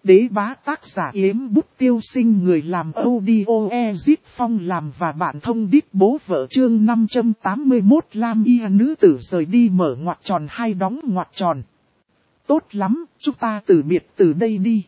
Đế bá tác giả Yếm Bút Tiêu Sinh, người làm audio Ezit Phong làm và bạn thông đít bố vợ. Chương 581 Lam Y nữ tử rời đi mở ngoặc tròn hai đóng ngoặc tròn. Tốt lắm, chúng ta từ biệt từ đây đi.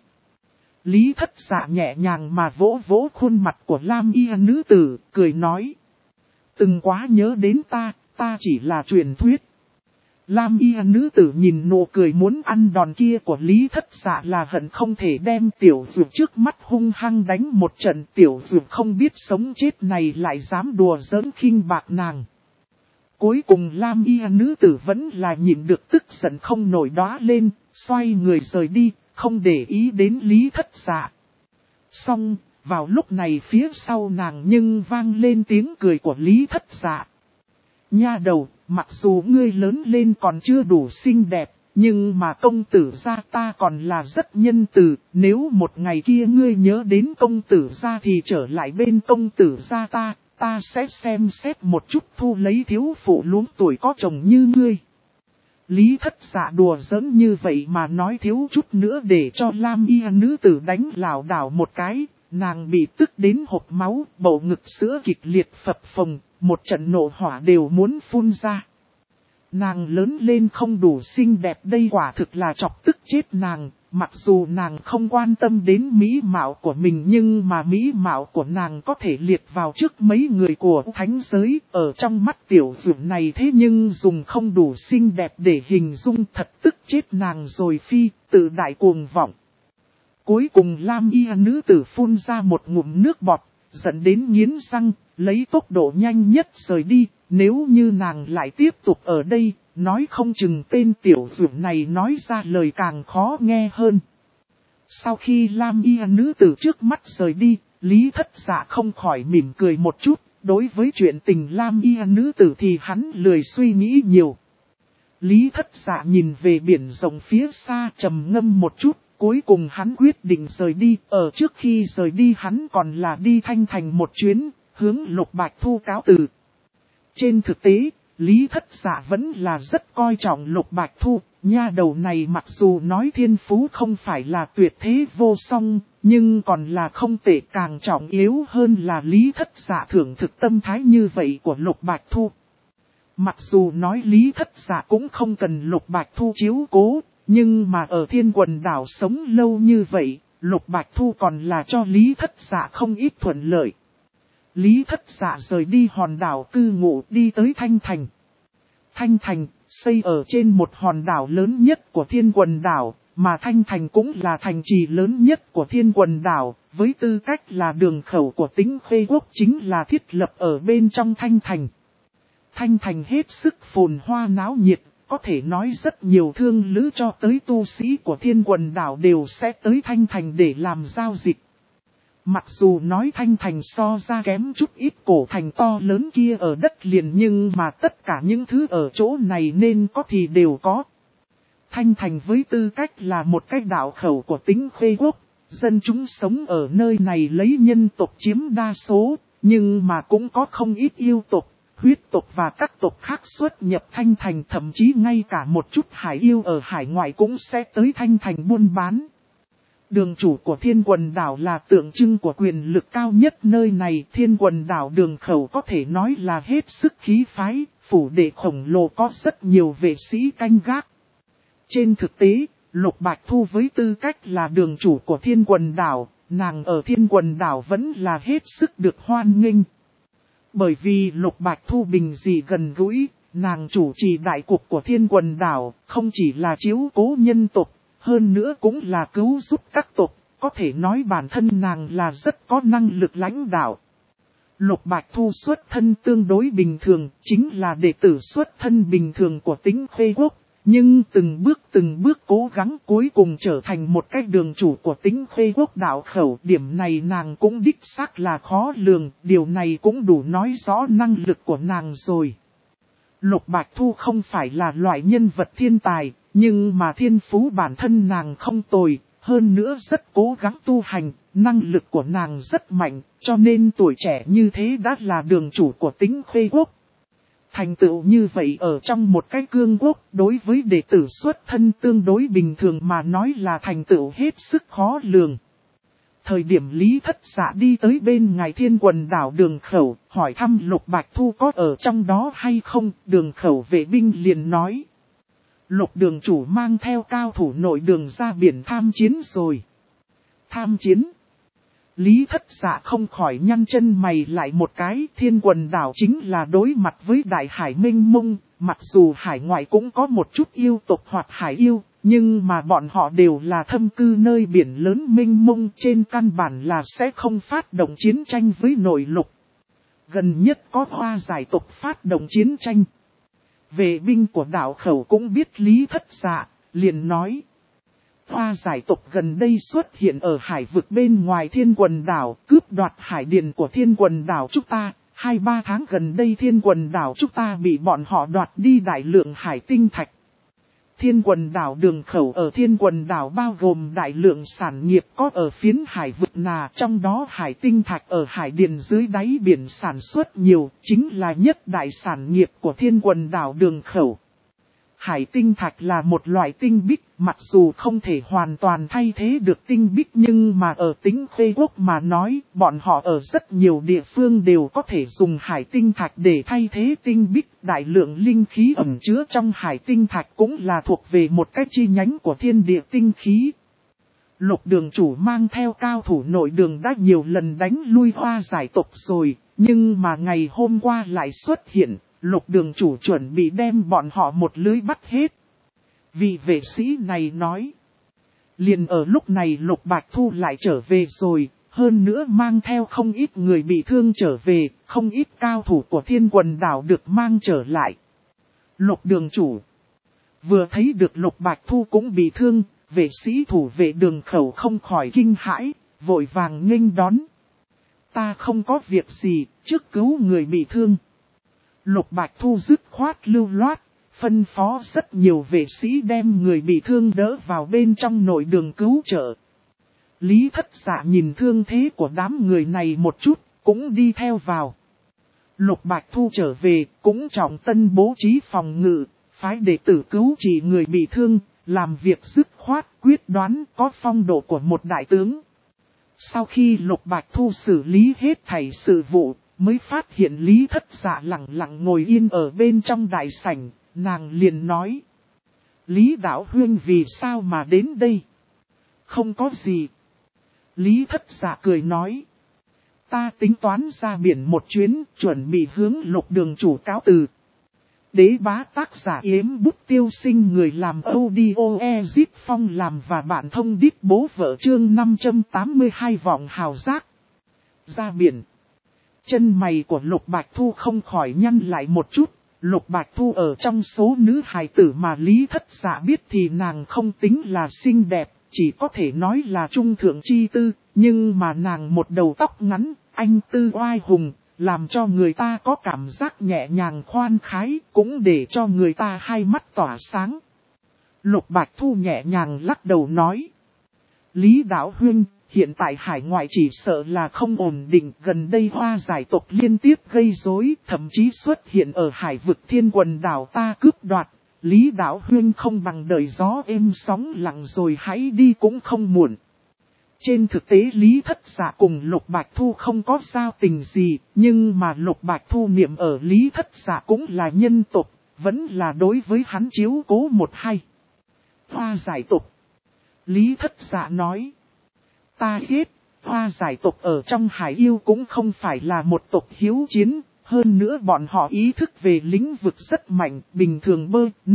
Lý Thất Dạ nhẹ nhàng mà vỗ vỗ khuôn mặt của Lam Y nữ tử, cười nói. Từng quá nhớ đến ta chỉ là truyền thuyết. Lam Y nữ tử nhìn nụ cười muốn ăn đòn kia của Lý Thất Dạ là hận không thể đem tiểu dược trước mắt hung hăng đánh một trận. Tiểu dược không biết sống chết này lại dám đùa giỡn khinh bạc nàng. Cuối cùng Lam Y nữ tử vẫn là nhịn được tức giận không nổi đóa lên, xoay người rời đi, không để ý đến Lý Thất Dạ. Xong, vào lúc này phía sau nàng nhưng vang lên tiếng cười của Lý Thất Dạ. Nha đầu, mặc dù ngươi lớn lên còn chưa đủ xinh đẹp, nhưng mà công tử gia ta còn là rất nhân từ. Nếu một ngày kia ngươi nhớ đến công tử gia thì trở lại bên công tử gia ta sẽ xem xét một chút thu lấy thiếu phụ luống tuổi có chồng như ngươi. Lý Thất Dạ đùa giỡn như vậy mà nói thiếu chút nữa để cho Lam Y nữ tử đánh lảo đảo một cái, nàng bị tức đến hộc máu, bầu ngực sữa kịch liệt phập phồng, một trận nộ hỏa đều muốn phun ra. Nàng lớn lên không đủ xinh đẹp đây quả thực là chọc tức chết nàng, mặc dù nàng không quan tâm đến mỹ mạo của mình nhưng mà mỹ mạo của nàng có thể liệt vào trước mấy người của thánh giới, ở trong mắt tiểu dược này thế nhưng dùng không đủ xinh đẹp để hình dung, thật tức chết nàng rồi phi, tự đại cuồng vọng. Cuối cùng Lam Y nữ tử phun ra một ngụm nước bọt, dẫn đến nghiến răng, lấy tốc độ nhanh nhất rời đi. Nếu như nàng lại tiếp tục ở đây, nói không chừng tên tiểu dược này nói ra lời càng khó nghe hơn. Sau khi Lam Y nữ tử trước mắt rời đi, Lý Thất Dạ không khỏi mỉm cười một chút. Đối với chuyện tình Lam Y nữ tử thì hắn lười suy nghĩ nhiều. Lý Thất Dạ nhìn về biển rộng phía xa trầm ngâm một chút. Cuối cùng hắn quyết định rời đi. Ở trước khi rời đi hắn còn là đi Thanh Thành một chuyến, hướng Lục Bạch Thu cáo từ. Trên thực tế, Lý Thất Dạ vẫn là rất coi trọng Lục Bạch Thu. Nha đầu này mặc dù nói thiên phú không phải là tuyệt thế vô song, nhưng còn là không tệ, càng trọng yếu hơn là Lý Thất Dạ thưởng thức tâm thái như vậy của Lục Bạch Thu. Mặc dù nói Lý Thất Dạ cũng không cần Lục Bạch Thu chiếu cố, nhưng mà ở Thiên Quần Đảo sống lâu như vậy, Lục Bạch Thu còn là cho Lý Thất Dạ không ít thuận lợi. Lý Thất Dạ rời đi hòn đảo cư ngụ đi tới Thanh Thành. Thanh Thành, xây ở trên một hòn đảo lớn nhất của Thiên Quần Đảo, mà Thanh Thành cũng là thành trì lớn nhất của Thiên Quần Đảo, với tư cách là đường khẩu của Tĩnh Khê Quốc chính là thiết lập ở bên trong Thanh Thành. Thanh Thành hết sức phồn hoa náo nhiệt, có thể nói rất nhiều thương lữ cho tới tu sĩ của Thiên Quần Đảo đều sẽ tới Thanh Thành để làm giao dịch. Mặc dù nói Thanh Thành so ra kém chút ít cổ thành to lớn kia ở đất liền nhưng mà tất cả những thứ ở chỗ này nên có thì đều có. Thanh Thành với tư cách là một cái đảo khẩu của Tĩnh Khê Quốc, dân chúng sống ở nơi này lấy nhân tộc chiếm đa số, nhưng mà cũng có không ít yêu tộc, huyết tộc và các tộc khác xuất nhập Thanh Thành, thậm chí ngay cả một chút hải yêu ở hải ngoại cũng sẽ tới Thanh Thành buôn bán. Đường chủ của Thiên Quần Đảo là tượng trưng của quyền lực cao nhất nơi này. Thiên Quần Đảo đường khẩu có thể nói là hết sức khí phái, phủ đệ khổng lồ có rất nhiều vệ sĩ canh gác. Trên thực tế, Lục Bạch Thu với tư cách là đường chủ của Thiên Quần Đảo, nàng ở Thiên Quần Đảo vẫn là hết sức được hoan nghênh. Bởi vì Lục Bạch Thu bình dị gần gũi, nàng chủ trì đại cục của Thiên Quần Đảo, không chỉ là chiếu cố nhân tộc, hơn nữa cũng là cứu giúp các tộc, có thể nói bản thân nàng là rất có năng lực lãnh đạo. Lục Bạch Thu xuất thân tương đối bình thường, chính là đệ tử xuất thân bình thường của Tĩnh Khê Quốc, nhưng từng bước cố gắng cuối cùng trở thành một cái đường chủ của Tĩnh Khê Quốc đảo khẩu. Điểm này nàng cũng đích xác là khó lường, điều này cũng đủ nói rõ năng lực của nàng rồi. Lục Bạch Thu không phải là loại nhân vật thiên tài, nhưng mà thiên phú bản thân nàng không tồi, hơn nữa rất cố gắng tu hành, năng lực của nàng rất mạnh, cho nên tuổi trẻ như thế đã là đường chủ của Tĩnh Khê Quốc. Thành tựu như vậy ở trong một cái cương quốc đối với đệ tử xuất thân tương đối bình thường mà nói là thành tựu hết sức khó lường. Thời điểm Lý Thất Dạ đi tới bên Ngài Thiên Quần đảo Đường Khẩu, hỏi thăm Lục Bạch Thu có ở trong đó hay không, Đường Khẩu vệ binh liền nói. Lục đường chủ mang theo cao thủ nội đường ra biển tham chiến rồi. Tham chiến? Lý Thất Dạ không khỏi nhăn chân mày lại một cái. Thiên Quần đảo chính là đối mặt với đại hải mênh mông, mặc dù hải ngoại cũng có một chút yêu tộc hoặc hải yêu, nhưng mà bọn họ đều là thâm cư nơi biển lớn mênh mông, trên căn bản là sẽ không phát động chiến tranh với nội lục. Gần nhất có Hoa Giải tộc phát động chiến tranh. Vệ binh của đảo Khẩu cũng biết Lý Thất Dạ, liền nói. Hoa Giải tộc gần đây xuất hiện ở hải vực bên ngoài Thiên Quần đảo, cướp đoạt hải điền của Thiên Quần đảo chúng ta. 2-3 tháng gần đây Thiên Quần đảo chúng ta bị bọn họ đoạt đi đại lượng hải tinh thạch. Thiên Quần đảo Đường Khẩu ở Thiên Quần đảo bao gồm đại lượng sản nghiệp có ở phiến hải vực nà, trong đó hải tinh thạch ở hải điền dưới đáy biển sản xuất nhiều, chính là nhất đại sản nghiệp của Thiên Quần đảo Đường Khẩu. Hải tinh thạch là một loại tinh bích, mặc dù không thể hoàn toàn thay thế được tinh bích nhưng mà ở tính Khê Quốc mà nói, bọn họ ở rất nhiều địa phương đều có thể dùng hải tinh thạch để thay thế tinh bích. Đại lượng linh khí ẩn chứa trong hải tinh thạch cũng là thuộc về một cái chi nhánh của thiên địa tinh khí. Lục đường chủ mang theo cao thủ nội đường đã nhiều lần đánh lui Hoa Giải tộc rồi, nhưng mà ngày hôm qua lại xuất hiện. Lục đường chủ chuẩn bị đem bọn họ một lưới bắt hết. Vị vệ sĩ này nói. Liền ở lúc này Lục Bạch Thu lại trở về rồi, hơn nữa mang theo không ít người bị thương trở về, không ít cao thủ của Thiên Quần đảo được mang trở lại. Lục đường chủ vừa thấy được Lục Bạch Thu cũng bị thương, vệ sĩ thủ vệ Đường Khẩu không khỏi kinh hãi, vội vàng nghênh đón. Ta không có việc gì, trước cứu người bị thương. Lục Bạch Thu dứt khoát lưu loát, phân phó rất nhiều vệ sĩ đem người bị thương đỡ vào bên trong nội đường cứu trợ. Lý Thất Dạ nhìn thương thế của đám người này một chút, cũng đi theo vào. Lục Bạch Thu trở về, cũng trọng tân bố trí phòng ngự, phái đệ tử cứu trị người bị thương, làm việc dứt khoát quyết đoán có phong độ của một đại tướng. Sau khi Lục Bạch Thu xử lý hết thảy sự vụ, mới phát hiện Lý Thất Dạ lặng lặng ngồi yên ở bên trong đại sảnh, nàng liền nói. Lý Đạo Huynh vì sao mà đến đây? Không có gì. Lý Thất Dạ cười nói. Ta tính toán ra biển một chuyến, chuẩn bị hướng Lục đường chủ cáo từ. Đế bá tác giả Yếm Bút Tiêu Sinh, người làm audio Ezit Phong làm và bạn thông đít bố vợ chương 582 vọng hào giác. Ra biển. Chân mày của Lục Bạch Thu không khỏi nhăn lại một chút. Lục Bạch Thu ở trong số nữ hài tử mà Lý Thất Dạ biết thì nàng không tính là xinh đẹp, chỉ có thể nói là trung thượng chi tư, nhưng mà nàng một đầu tóc ngắn, anh tư oai hùng, làm cho người ta có cảm giác nhẹ nhàng khoan khái, cũng để cho người ta hai mắt tỏa sáng. Lục Bạch Thu nhẹ nhàng lắc đầu nói. Lý Đạo Huynh, hiện tại hải ngoại chỉ sợ là không ổn định, gần đây Hoa Giải tộc liên tiếp gây rối, thậm chí xuất hiện ở hải vực Thiên Quần đảo ta cướp đoạt. Lý Đạo Huynh không bằng đời gió êm sóng lặng rồi hãy đi cũng không muộn. Trên thực tế Lý Thất Dạ cùng Lục Bạch Thu không có giao tình gì, nhưng mà Lục Bạch Thu niệm ở Lý Thất Dạ cũng là nhân tộc, vẫn là đối với hắn chiếu cố một hay. Hoa Giải tộc. Lý Thất Dạ nói. Ta biết, Hoa Giải tộc ở trong hải yêu cũng không phải là một tộc hiếu chiến, hơn nữa bọn họ ý thức về lĩnh vực rất mạnh, bình thường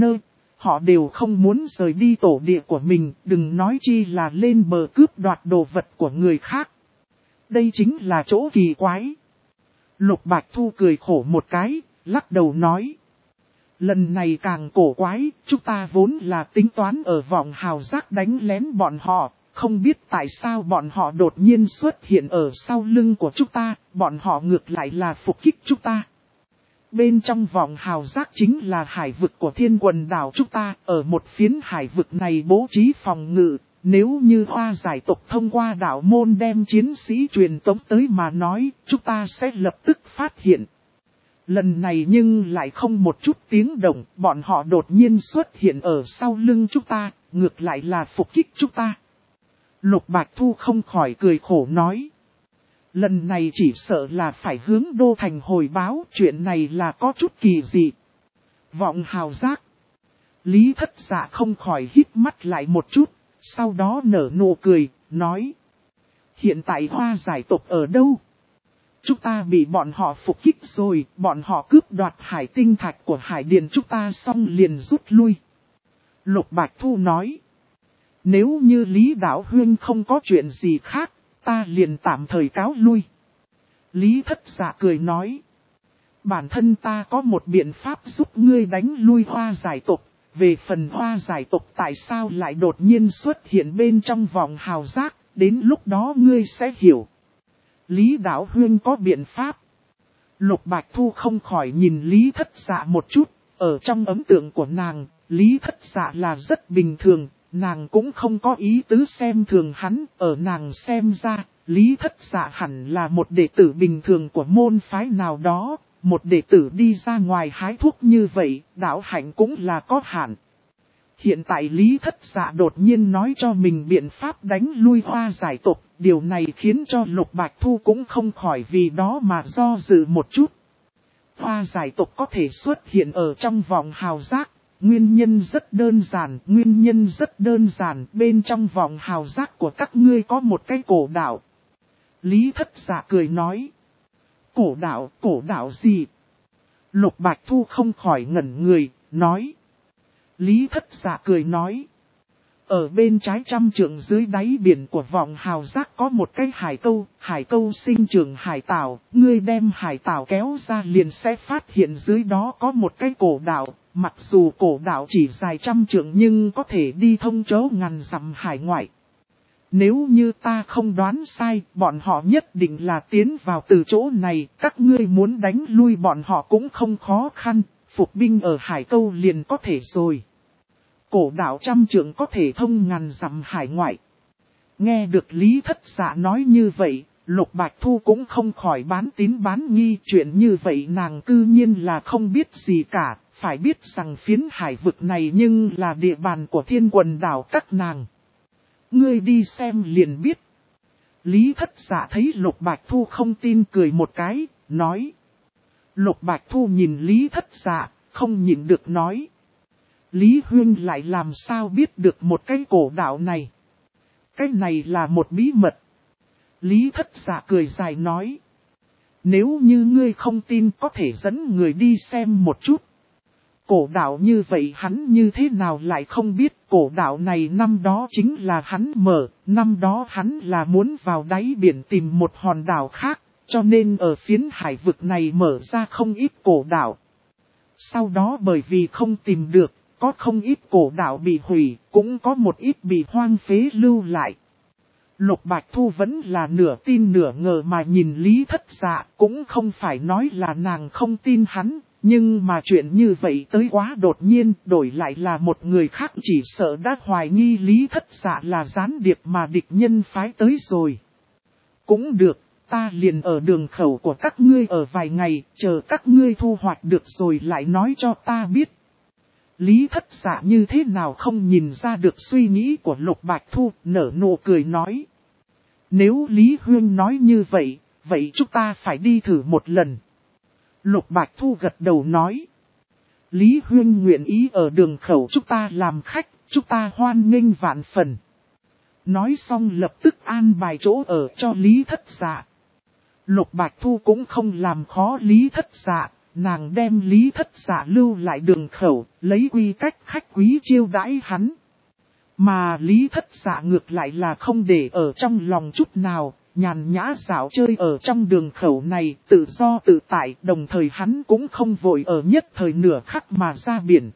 họ đều không muốn rời đi tổ địa của mình, đừng nói chi là lên bờ cướp đoạt đồ vật của người khác. Đây chính là chỗ kỳ quái. Lục Bạch Thu cười khổ một cái, lắc đầu nói. Lần này càng cổ quái, chúng ta vốn là tính toán ở vọng hào giác đánh lén bọn họ, không biết tại sao bọn họ đột nhiên xuất hiện ở sau lưng của chúng ta, bọn họ ngược lại là phục kích chúng ta. Bên trong vọng hào giác chính là hải vực của Thiên Quần đảo chúng ta, ở một phiến hải vực này bố trí phòng ngự, nếu như Hoa Giải tộc thông qua đảo môn đem chiến sĩ truyền tống tới mà nói, chúng ta sẽ lập tức phát hiện. Lần này nhưng lại không một chút tiếng động, bọn họ đột nhiên xuất hiện ở sau lưng chúng ta, ngược lại là phục kích chúng ta. Lục Bạch Thu không khỏi cười khổ nói. Lần này chỉ sợ là phải hướng Đô Thành hồi báo, chuyện này là có chút kỳ dị. Vọng hào giác. Lý Thất Dạ không khỏi hít mắt lại một chút, sau đó nở nụ cười, nói. Hiện tại Hoa giải tộc ở đâu? Chúng ta bị bọn họ phục kích rồi, bọn họ cướp đoạt hải tinh thạch của hải điền chúng ta xong liền rút lui. Lục Bạch Thu nói. Nếu như Lý Đạo Huyên không có chuyện gì khác, ta liền tạm thời cáo lui. Lý Thất Dạ cười nói. Bản thân ta có một biện pháp giúp ngươi đánh lui Hoa giải tộc. Về phần Hoa giải tộc tại sao lại đột nhiên xuất hiện bên trong vòng hào giác, đến lúc đó ngươi sẽ hiểu. Lý Đạo Huyên có biện pháp. Lục Bạch Thu không khỏi nhìn Lý Thất Dạ một chút, ở trong ấn tượng của nàng, Lý Thất Dạ là rất bình thường, nàng cũng không có ý tứ xem thường hắn, ở nàng xem ra, Lý Thất Dạ hẳn là một đệ tử bình thường của môn phái nào đó, một đệ tử đi ra ngoài hái thuốc như vậy, đạo hạnh cũng là có hạn. Hiện tại Lý Thất Dạ đột nhiên nói cho mình biện pháp đánh lui Hoa giải tộc, điều này khiến cho Lục Bạch Thu cũng không khỏi vì đó mà do dự một chút. Hoa giải tộc có thể xuất hiện ở trong vòng hào giác, nguyên nhân rất đơn giản, bên trong vòng hào giác của các ngươi có một cái cổ đạo. Lý Thất Dạ cười nói. Cổ đạo gì? Lục Bạch Thu không khỏi ngẩn người, nói. Lý Thất Dạ cười nói. Ở bên trái 100 trượng dưới đáy biển của vòng hào giác có một cái hải câu sinh trưởng hải tảo, ngươi đem hải tảo kéo ra liền sẽ phát hiện dưới đó có một cái cổ đạo, mặc dù cổ đạo chỉ dài 100 trượng nhưng có thể đi thông chỗ ngàn dặm hải ngoại. Nếu như ta không đoán sai, bọn họ nhất định là tiến vào từ chỗ này, các ngươi muốn đánh lui bọn họ cũng không khó khăn, phục binh ở hải câu liền có thể rồi. Cổ đạo 100 trượng có thể thông ngàn dặm hải ngoại. Nghe được Lý Thất Dạ nói như vậy, Lục Bạch Thu cũng không khỏi bán tín bán nghi, chuyện như vậy nàng cư nhiên là không biết gì cả, phải biết rằng phiến hải vực này nhưng là địa bàn của Thiên Quần đảo các nàng. Ngươi đi xem liền biết. Lý Thất Dạ thấy Lục Bạch Thu không tin cười một cái, nói. Lục Bạch Thu nhìn Lý Thất Dạ, không nhịn được nói. Lý Huyên lại làm sao biết được một cái cổ đạo này? Cái này là một bí mật. Lý Thất Dạ cười dài nói. Nếu như ngươi không tin có thể dẫn người đi xem một chút. Cổ đạo như vậy hắn như thế nào lại không biết, cổ đạo này năm đó chính là hắn mở, năm đó hắn là muốn vào đáy biển tìm một hòn đảo khác, cho nên ở phiến hải vực này mở ra không ít cổ đạo. Sau đó bởi vì không tìm được, có không ít cổ đạo bị hủy, cũng có một ít bị hoang phế lưu lại. Lục Bạch Thu vẫn là nửa tin nửa ngờ mà nhìn Lý Thất Dạ, cũng không phải nói là nàng không tin hắn. Nhưng mà chuyện như vậy tới quá đột nhiên, đổi lại là một người khác chỉ sợ đã hoài nghi Lý Thất Dạ là gián điệp mà địch nhân phái tới rồi. Cũng được, ta liền ở đường khẩu của các ngươi ở vài ngày, chờ các ngươi thu hoạch được rồi lại nói cho ta biết. Lý Thất Dạ như thế nào không nhìn ra được suy nghĩ của Lục Bạch Thu, nở nụ cười nói. Nếu Lý Huyên nói như vậy, vậy chúng ta phải đi thử một lần. Lục Bạch Thu gật đầu nói. Lý Huyên nguyện ý ở đường khẩu chúng ta làm khách, chúng ta hoan nghênh vạn phần. Nói xong lập tức an bài chỗ ở cho Lý Thất Dạ. Lục Bạch Thu cũng không làm khó Lý Thất Dạ, nàng đem Lý Thất Dạ lưu lại đường khẩu, lấy quy cách khách quý chiêu đãi hắn. Mà Lý Thất Dạ ngược lại là không để ở trong lòng chút nào. Nhàn nhã dạo chơi ở trong đường khẩu này, tự do tự tại, đồng thời hắn cũng không vội ở nhất thời nửa khắc mà ra biển.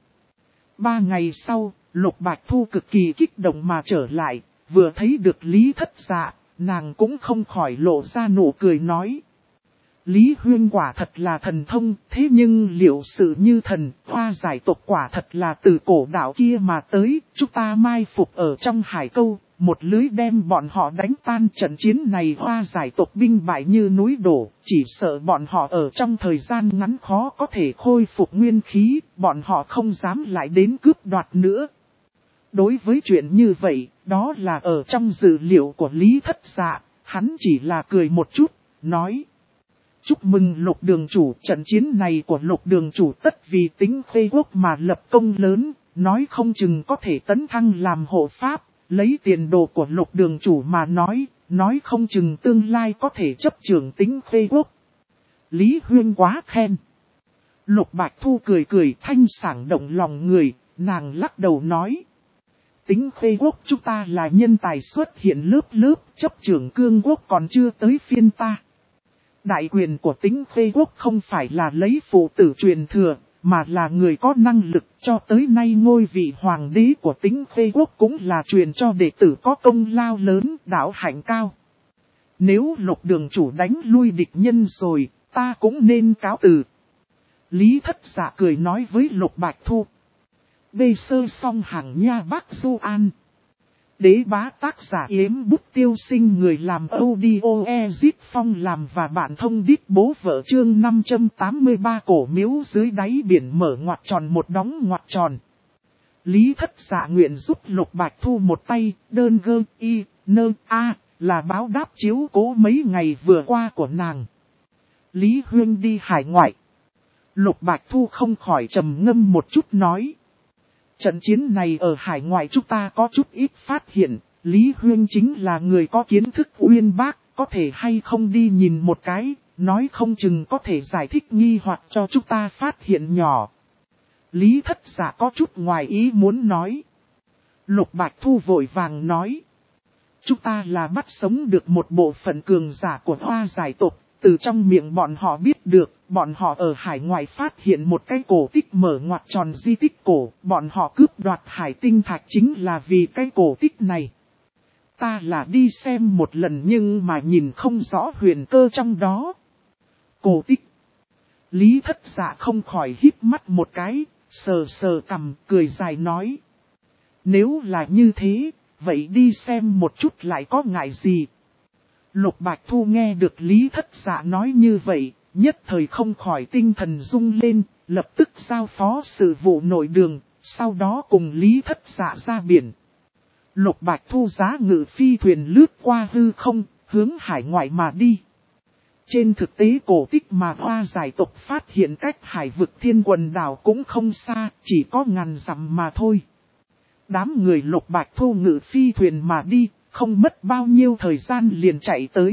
3 ngày sau, Lục Bạch Thu cực kỳ kích động mà trở lại, vừa thấy được Lý Thất Dạ, nàng cũng không khỏi lộ ra nụ cười nói. Lý Huyên quả thật là thần thông, thế nhưng liệu sự như thần, Hoa giải tộc quả thật là từ cổ đạo kia mà tới, chúng ta mai phục ở trong hải câu. một lưới đem bọn họ đánh tan. Trận chiến này Hoa Giải tộc binh bại như núi đổ, chỉ sợ bọn họ ở trong thời gian ngắn khó có thể khôi phục nguyên khí, bọn họ không dám lại đến cướp đoạt nữa. Đối với chuyện như vậy, đó là ở trong dự liệu của Lý Thất Dạ, hắn chỉ là cười một chút, nói. Chúc mừng Lục đường chủ, trận chiến này của Lục đường chủ tất vì Tĩnh Khê Quốc mà lập công lớn, nói không chừng có thể tấn thăng làm hộ pháp, lấy tiền đồ của Lục đường chủ mà nói không chừng tương lai có thể chấp trưởng Tĩnh Khê Quốc. Lý Huyên quá khen. Lục Bạch Thu cười cười thanh sảng động lòng người, nàng lắc đầu nói. Tĩnh Khê Quốc chúng ta là nhân tài xuất hiện lớp lớp, chấp trưởng Cương Quốc còn chưa tới phiên ta. Đại quyền của Tĩnh Khê Quốc không phải là lấy phụ tử truyền thừa, mà là người có năng lực. Cho tới nay ngôi vị hoàng đế của Tĩnh Khê Quốc cũng là truyền cho đệ tử có công lao lớn, đạo hạnh cao. Nếu Lục đường chủ đánh lui địch nhân rồi, ta cũng nên cáo từ. Lý Thất Dạ cười nói với Lục Bạch Thu. Bê sơ song hàng nha Bắc Du An. Đế bá tác giả Yếm Bút Tiêu Sinh, người làm audio Ezit Phong làm và bạn thông đít bố vợ. Chương 583 cổ miếu dưới đáy biển mở ngoặc tròn một đóng ngoặc tròn. Lý Thất Dạ nguyện giúp Lục Bạch Thu một tay, đơn gơ y, nơ a, là báo đáp chiếu cố mấy ngày vừa qua của nàng. Lý Huyên đi hải ngoại. Lục Bạch Thu không khỏi trầm ngâm một chút nói. Trận chiến này ở hải ngoại chúng ta có chút ít phát hiện, Lý Huyên chính là người có kiến thức uyên bác, có thể hay không đi nhìn một cái, nói không chừng có thể giải thích nghi hoặc cho chúng ta phát hiện nhỏ. Lý Thất Dạ có chút ngoài ý muốn nói. Lục Bạch Thu vội vàng nói. Chúng ta là bắt sống được một bộ phận cường giả của Hoa Giải tộc. Từ trong miệng bọn họ biết được, bọn họ ở hải ngoại phát hiện một cái cổ tích mở ngoặc tròn di tích cổ, bọn họ cướp đoạt hải tinh thạch chính là vì cái cổ tích này. Ta là đi xem một lần nhưng mà nhìn không rõ huyền cơ trong đó. Cổ tích. Lý Thất Dạ không khỏi híp mắt một cái, sờ sờ cằm, cười dài nói. Nếu là như thế, vậy đi xem một chút lại có ngại gì. Lục Bạch Thu nghe được Lý Thất Dạ nói như vậy, nhất thời không khỏi tinh thần rung lên, lập tức giao phó sự vụ nội đường, sau đó cùng Lý Thất Dạ ra biển. Lục Bạch Thu giá ngự phi thuyền lướt qua hư không, hướng hải ngoại mà đi. Trên thực tế cổ tích mà Hoa Giải tộc phát hiện cách hải vực Thiên Quần đảo cũng không xa, chỉ có ngàn dặm mà thôi. Đám người Lục Bạch Thu ngự phi thuyền mà đi. Không mất bao nhiêu thời gian liền chạy tới.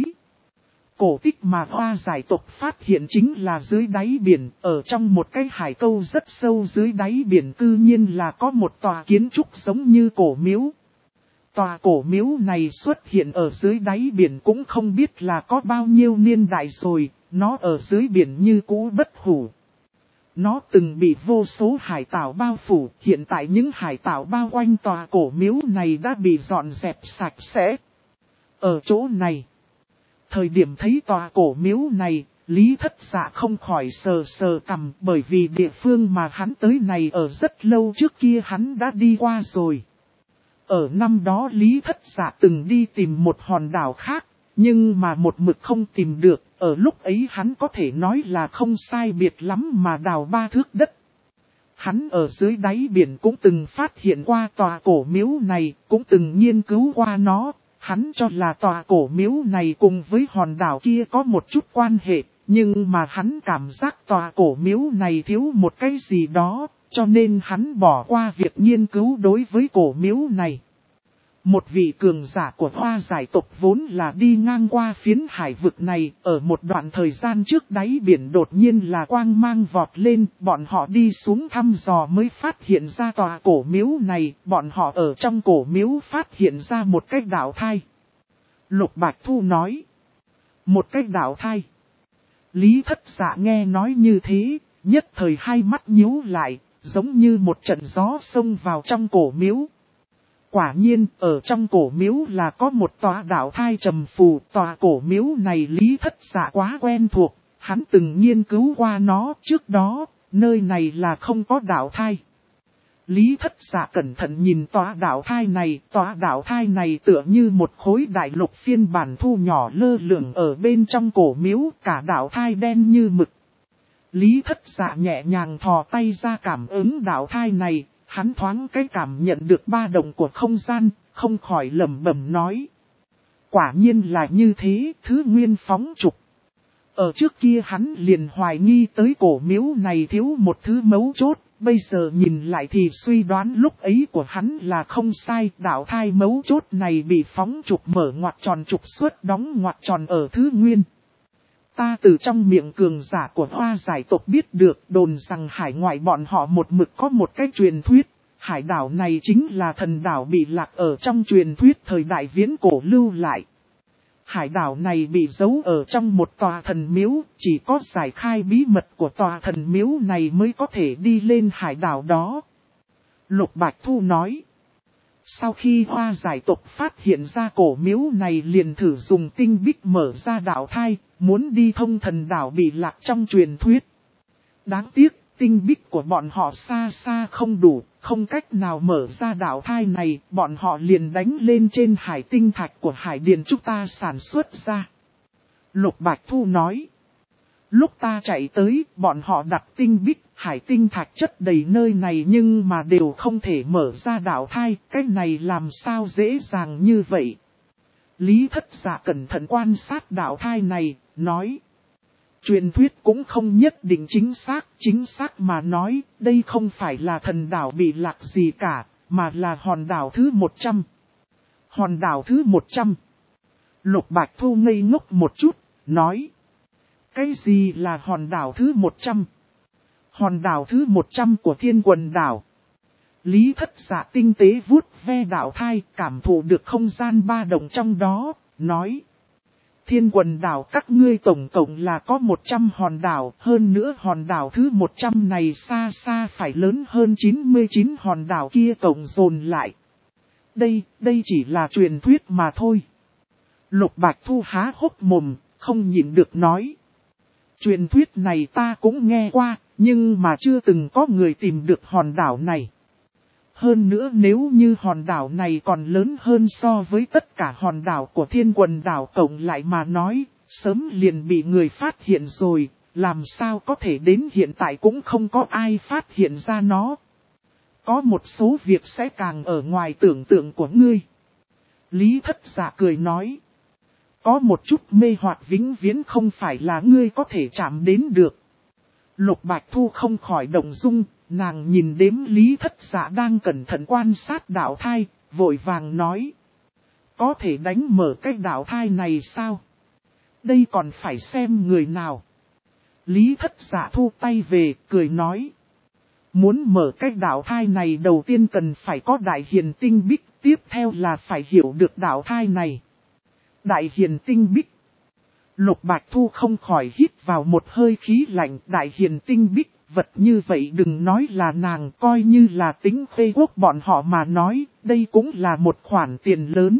Cổ tích mà Hoa Giải tộc phát hiện chính là dưới đáy biển, ở trong một cái hải câu rất sâu dưới đáy biển cư nhiên là có một tòa kiến trúc giống như cổ miếu. Tòa cổ miếu này xuất hiện ở dưới đáy biển cũng không biết là có bao nhiêu niên đại rồi, nó ở dưới biển như cũ bất hủ. Nó từng bị vô số hải tảo bao phủ, hiện tại những hải tảo bao quanh tòa cổ miếu này đã bị dọn dẹp sạch sẽ. Ở chỗ này, thời điểm thấy tòa cổ miếu này, Lý Thất Dạ không khỏi sờ sờ cằm, bởi vì địa phương mà hắn tới này ở rất lâu trước kia hắn đã đi qua rồi. Ở năm đó Lý Thất Dạ từng đi tìm một hòn đảo khác, nhưng mà một mực không tìm được, ở lúc ấy hắn có thể nói là không sai biệt lắm mà đào 3 thước đất. Hắn ở dưới đáy biển cũng từng phát hiện qua tòa cổ miếu này, cũng từng nghiên cứu qua nó, hắn cho là tòa cổ miếu này cùng với hòn đảo kia có một chút quan hệ, nhưng mà hắn cảm giác tòa cổ miếu này thiếu một cái gì đó, cho nên hắn bỏ qua việc nghiên cứu đối với cổ miếu này. Một vị cường giả của Hoa Giải tộc vốn là đi ngang qua phiến hải vực này, ở một đoạn thời gian trước đáy biển đột nhiên là quang mang vọt lên, bọn họ đi xuống thăm dò mới phát hiện ra tòa cổ miếu này, bọn họ ở trong cổ miếu phát hiện ra một cái đảo thai. Lục Bạch Thu nói, một cái đảo thai. Lý Thất Dạ nghe nói như thế, nhất thời hai mắt nhíu lại, giống như một trận gió xông vào trong cổ miếu. Quả nhiên, ở trong cổ miếu là có một tòa đảo thai trầm phù, tòa cổ miếu này Lý Thất Dạ quá quen thuộc, hắn từng nghiên cứu qua nó trước đó, nơi này là không có đảo thai. Lý Thất Dạ cẩn thận nhìn tòa đạo thai này tựa như một khối đại lục phiên bản thu nhỏ lơ lửng ở bên trong cổ miếu, cả đạo thai đen như mực. Lý Thất Dạ nhẹ nhàng thò tay ra cảm ứng đạo thai này, hắn thoáng cái cảm nhận được ba động của không gian, không khỏi lẩm bẩm nói. Quả nhiên là như thế, thứ nguyên phóng trục. Ở trước kia hắn liền hoài nghi tới cổ miếu này thiếu một thứ mấu chốt, bây giờ nhìn lại thì suy đoán lúc ấy của hắn là không sai, đạo thai mấu chốt này bị phóng trục mở ngoặc tròn trục xuất đóng ngoặc tròn ở thứ nguyên. Ta từ trong miệng cường giả của Hoa giải tộc biết được đồn rằng hải ngoại bọn họ một mực có một cái truyền thuyết, hải đảo này chính là thần đảo bị lạc ở trong truyền thuyết thời đại viễn cổ lưu lại. Hải đảo này bị giấu ở trong một tòa thần miếu, chỉ có giải khai bí mật của tòa thần miếu này mới có thể đi lên hải đảo đó. Lục Bạch Thu nói. Sau khi Hoa giải tộc phát hiện ra cổ miếu này liền thử dùng tinh bích mở ra đạo thai, muốn đi thông thần đảo bị lạc trong truyền thuyết. Đáng tiếc, tinh bích của bọn họ xa xa không đủ, không cách nào mở ra đạo thai này, bọn họ liền đánh lên trên hải tinh thạch của hải điền chúng ta sản xuất ra. Lục Bạch Thu nói. Lúc ta chạy tới, bọn họ đặt tinh bích, hải tinh thạch chất đầy nơi này nhưng mà đều không thể mở ra đạo thai, cái này làm sao dễ dàng như vậy. Lý Thất Dạ cẩn thận quan sát đạo thai này, nói. Truyền thuyết cũng không nhất định chính xác mà nói, đây không phải là thần đảo bị lạc gì cả, mà là hòn đảo thứ 100. Hòn đảo thứ 100. Lục Bạch Thu ngây ngốc một chút, nói. Cái gì là hòn đảo thứ 100? Hòn đảo thứ 100 của Thiên Quần đảo. Lý Thất Dạ tinh tế vuốt ve đạo thai, cảm thụ được không gian ba động trong đó, nói. Thiên Quần đảo các ngươi tổng cộng là có 100 hòn đảo, hơn nữa hòn đảo thứ 100 này xa xa phải lớn hơn 99 hòn đảo kia cộng dồn lại. Đây chỉ là truyền thuyết mà thôi. Lục Bạch Thu há hốc mồm, không nhịn được nói. Truyền thuyết này ta cũng nghe qua, nhưng mà chưa từng có người tìm được hòn đảo này. Hơn nữa nếu như hòn đảo này còn lớn hơn so với tất cả hòn đảo của Thiên Quần đảo cộng lại mà nói, sớm liền bị người phát hiện rồi, làm sao có thể đến hiện tại cũng không có ai phát hiện ra nó. Có một số việc sẽ càng ở ngoài tưởng tượng của ngươi. Lý Thất Dạ cười nói. Có một chút mê hoặc vĩnh viễn không phải là ngươi có thể chạm đến được. Lục Bạch Thu không khỏi động dung, nàng nhìn đếm Lý Thất Dạ đang cẩn thận quan sát đạo thai, vội vàng nói. Có thể đánh mở cái đạo thai này sao? Đây còn phải xem người nào. Lý Thất Dạ thu tay về, cười nói. Muốn mở cái đạo thai này đầu tiên cần phải có đại hiền tinh bích, tiếp theo là phải hiểu được đạo thai này. Đại hiền tinh bích. Lục Bạch Thu không khỏi hít vào một hơi khí lạnh. Đại hiền tinh bích, vật như vậy đừng nói là nàng, coi như là tính Khê Quốc bọn họ mà nói, đây cũng là một khoản tiền lớn.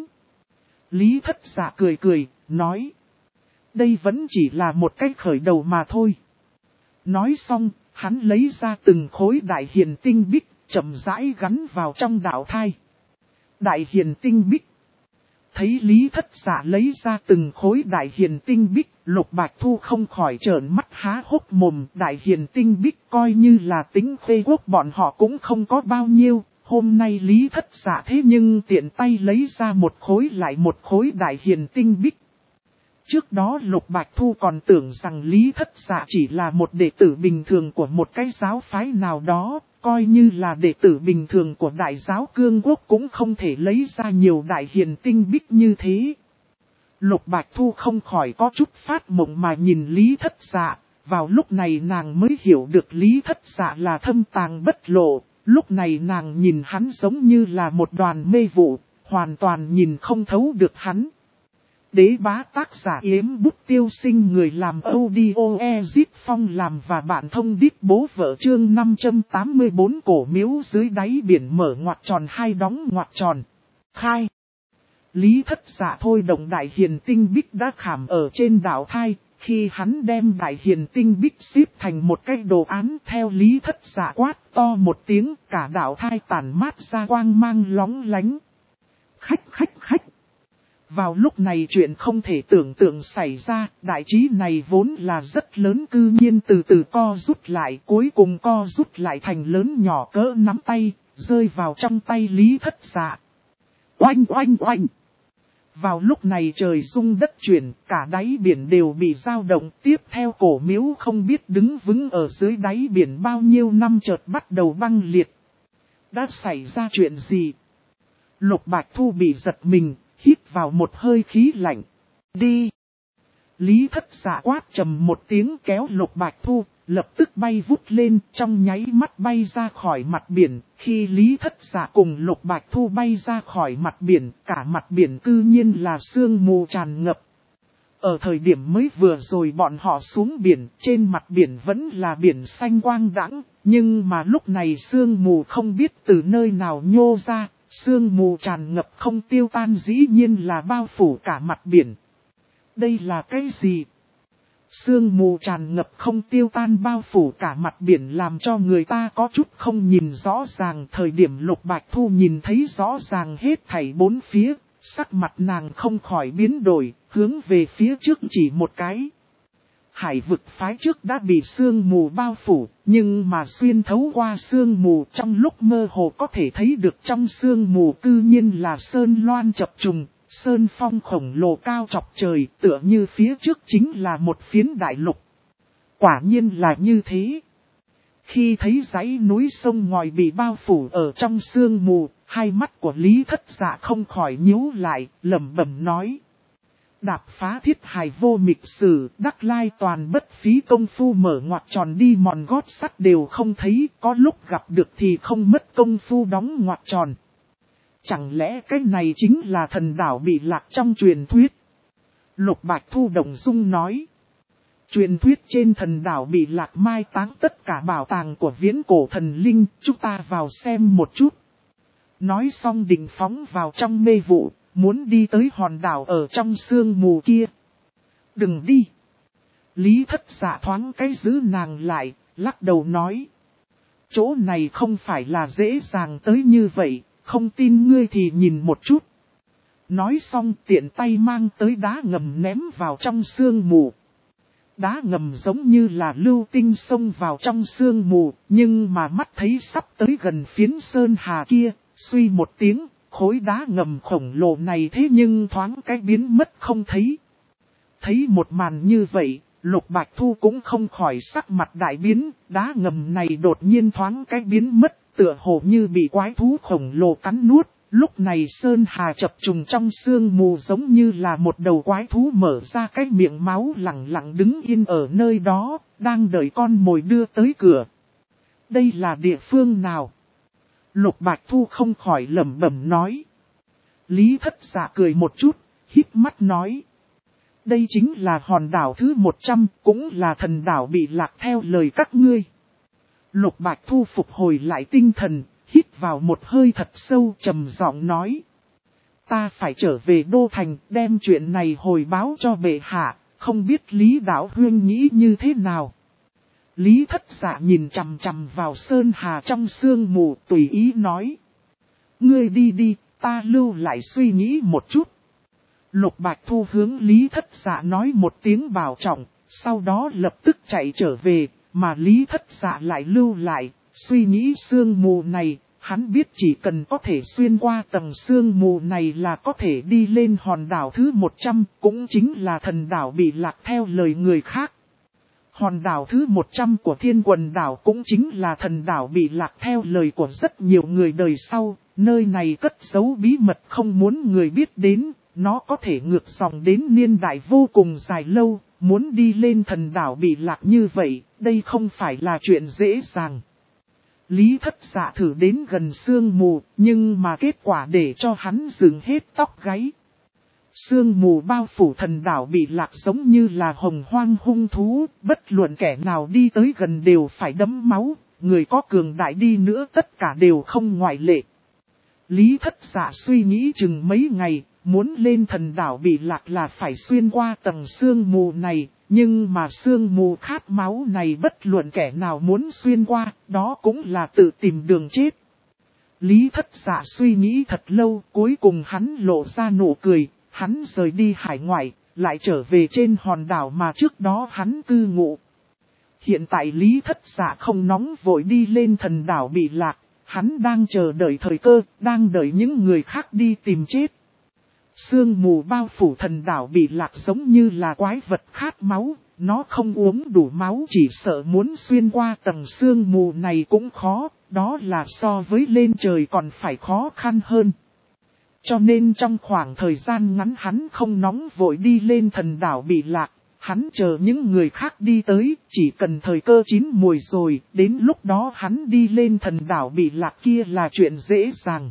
Lý Thất Dạ cười, nói. Đây vẫn chỉ là một cách khởi đầu mà thôi. Nói xong, hắn lấy ra từng khối đại hiền tinh bích, chậm rãi gắn vào trong đạo thai. Đại hiền tinh bích. Thấy Lý Thất Dạ lấy ra từng khối đại hiền tinh bích, Lục Bạch Thu không khỏi trợn mắt há hốc mồm. Đại hiền tinh bích coi như là tính Khê Quốc bọn họ cũng không có bao nhiêu. Hôm nay Lý Thất Dạ thế nhưng tiện tay lấy ra một khối lại một khối đại hiền tinh bích. Trước đó Lục Bạch Thu còn tưởng rằng Lý Thất Dạ chỉ là một đệ tử bình thường của một cái giáo phái nào đó, coi như là đệ tử bình thường của đại giáo Cương Quốc cũng không thể lấy ra nhiều đại hiền tinh bích như thế. Lục Bạch Thu không khỏi có chút phát mộng mà nhìn Lý Thất Dạ, vào lúc này nàng mới hiểu được Lý Thất Dạ là thâm tàng bất lộ, lúc này nàng nhìn hắn giống như là một đoàn mê vụ, hoàn toàn nhìn không thấu được hắn. Đế bá tác giả Yếm Bút Tiêu Sinh, người làm audio Ezit Phong làm và bạn thông đít bố vợ chương 584 cổ miếu dưới đáy biển mở ngoặc tròn hai đóng ngoặc tròn. Khai. Lý Thất Dạ thôi động đại hiền tinh bích đã khảm ở trên đạo thai, Khi hắn đem đại hiền tinh bích xếp thành một cái đồ án theo Lý Thất Dạ quát to một tiếng, cả đạo thai tản mát ra quang mang lóng lánh. Khách. Vào lúc này chuyện không thể tưởng tượng xảy ra, đại trí này vốn là rất lớn cư nhiên từ từ co rút lại, cuối cùng co rút lại thành lớn nhỏ cỡ nắm tay, rơi vào trong tay Lý Thất Dạ. Oanh. Vào lúc này trời rung đất chuyển, cả đáy biển đều bị dao động, tiếp theo cổ miếu không biết đứng vững ở dưới đáy biển bao nhiêu năm chợt bắt đầu băng liệt. Đã xảy ra chuyện gì? Lục Bạch Thu bị giật mình, hít vào một hơi khí lạnh. Đi! Lý Thất Dạ quát trầm một tiếng kéo Lục Bạch Thu, lập tức bay vút lên, trong nháy mắt bay ra khỏi mặt biển. Khi Lý Thất Dạ cùng Lục Bạch Thu bay ra khỏi mặt biển, cả mặt biển cư nhiên là sương mù tràn ngập. Ở thời điểm mới vừa rồi bọn họ xuống biển, trên mặt biển vẫn là biển xanh quang đãng, nhưng mà lúc này sương mù không biết từ nơi nào nhô ra, sương mù tràn ngập không tiêu tan dĩ nhiên là bao phủ cả mặt biển. Đây là cái gì? Sương mù tràn ngập không tiêu tan bao phủ cả mặt biển làm cho người ta có chút không nhìn rõ ràng. Thời điểm Lục Bạch Thu nhìn thấy rõ ràng hết thảy bốn phía, sắc mặt nàng không khỏi biến đổi, hướng về phía trước chỉ một cái. Hải vực phái trước đã bị sương mù bao phủ, nhưng mà xuyên thấu qua sương mù trong lúc mơ hồ có thể thấy được trong sương mù cư nhiên là sơn loan chập trùng. Sơn phong khổng lồ cao chọc trời tựa như phía trước chính là một phiến đại lục. Quả nhiên là như thế. Khi thấy dãy núi sông ngòi bị bao phủ ở trong sương mù, hai mắt của Lý Thất Dạ không khỏi nhíu lại, lẩm bẩm nói. Đạp phá thiết hài vô mịch sử, đắc lai toàn bất phí công phu mở ngoặt tròn đi mòn gót sắt đều không thấy, có lúc gặp được thì không mất công phu đóng ngoặt tròn. Chẳng lẽ cái này chính là thần đảo bị lạc trong truyền thuyết? Lục Bạch Thu động dung nói. Truyền thuyết trên thần đảo bị lạc mai táng tất cả bảo tàng của viễn cổ thần linh, chúng ta vào xem một chút. Nói xong định phóng vào trong mê vụ, muốn đi tới hòn đảo ở trong sương mù kia. Đừng đi. Lý Thất Dạ thoáng cái giữ nàng lại, lắc đầu nói. Chỗ này không phải là dễ dàng tới như vậy. Không tin ngươi thì nhìn một chút. Nói xong tiện tay mang tới đá ngầm ném vào trong sương mù. Đá ngầm giống như là lưu tinh xông vào trong sương mù, nhưng mà mắt thấy sắp tới gần phiến sơn hà kia, suy một tiếng, khối đá ngầm khổng lồ này thế nhưng thoáng cái biến mất không thấy. Thấy một màn như vậy, Lục Bạch Thu cũng không khỏi sắc mặt đại biến, đá ngầm này đột nhiên thoáng cái biến mất. Tựa hồ như bị quái thú khổng lồ cắn nuốt, lúc này sơn hà chập trùng trong sương mù giống như là một đầu quái thú mở ra cái miệng máu lẳng lặng đứng yên ở nơi đó, đang đợi con mồi đưa tới cửa. Đây là địa phương nào? Lục Bạch Thu không khỏi lẩm bẩm nói. Lý Thất Dạ cười một chút, hít mắt nói. Đây chính là hòn đảo thứ 100, cũng là thần đảo bị lạc theo lời các ngươi. Lục Bạch Thu phục hồi lại tinh thần, hít vào một hơi thật sâu trầm giọng nói. Ta phải trở về Đô Thành đem chuyện này hồi báo cho bệ hạ, không biết Lý Đạo Huyên nghĩ như thế nào. Lý Thất Dạ nhìn chằm chằm vào sơn hà trong sương mù tùy ý nói. Ngươi đi đi, ta lưu lại suy nghĩ một chút. Lục Bạch Thu hướng Lý Thất Dạ nói một tiếng bảo trọng, sau đó lập tức chạy trở về. Mà Lý Thất Dạ lại lưu lại, suy nghĩ sương mù này, hắn biết chỉ cần có thể xuyên qua tầng sương mù này là có thể đi lên hòn đảo thứ 100, cũng chính là thần đảo bị lạc theo lời người khác. Hòn đảo thứ 100 của Thiên Quần đảo cũng chính là thần đảo bị lạc theo lời của rất nhiều người đời sau, nơi này cất giấu bí mật không muốn người biết đến, nó có thể ngược dòng đến niên đại vô cùng dài lâu. Muốn đi lên thần đảo bị lạc như vậy, đây không phải là chuyện dễ dàng. Lý Thất Dạ thử đến gần sương mù, nhưng mà kết quả để cho hắn dựng hết tóc gáy. Sương mù bao phủ thần đảo bị lạc giống như là hồng hoang hung thú, bất luận kẻ nào đi tới gần đều phải đẫm máu, người có cường đại đi nữa tất cả đều không ngoại lệ. Lý Thất Dạ suy nghĩ chừng mấy ngày. Muốn lên thần đảo bị lạc là phải xuyên qua tầng sương mù này, Nhưng mà sương mù khát máu này bất luận kẻ nào muốn xuyên qua, đó cũng là tự tìm đường chết. Lý Thất Dạ suy nghĩ thật lâu, cuối cùng hắn lộ ra nụ cười, hắn rời đi hải ngoại, lại trở về trên hòn đảo mà trước đó hắn cư ngụ. Hiện tại Lý Thất Dạ không nóng vội đi lên thần đảo bị lạc, hắn đang chờ đợi thời cơ, đang đợi những người khác đi tìm chết. Sương mù bao phủ thần đảo bị lạc giống như là quái vật khát máu, nó không uống đủ máu chỉ sợ muốn xuyên qua tầng sương mù này cũng khó, đó là so với lên trời còn phải khó khăn hơn. Cho nên trong khoảng thời gian ngắn hắn không nóng vội đi lên thần đảo bị lạc, hắn chờ những người khác đi tới, chỉ cần thời cơ chín mùi rồi, đến lúc đó hắn đi lên thần đảo bị lạc kia là chuyện dễ dàng.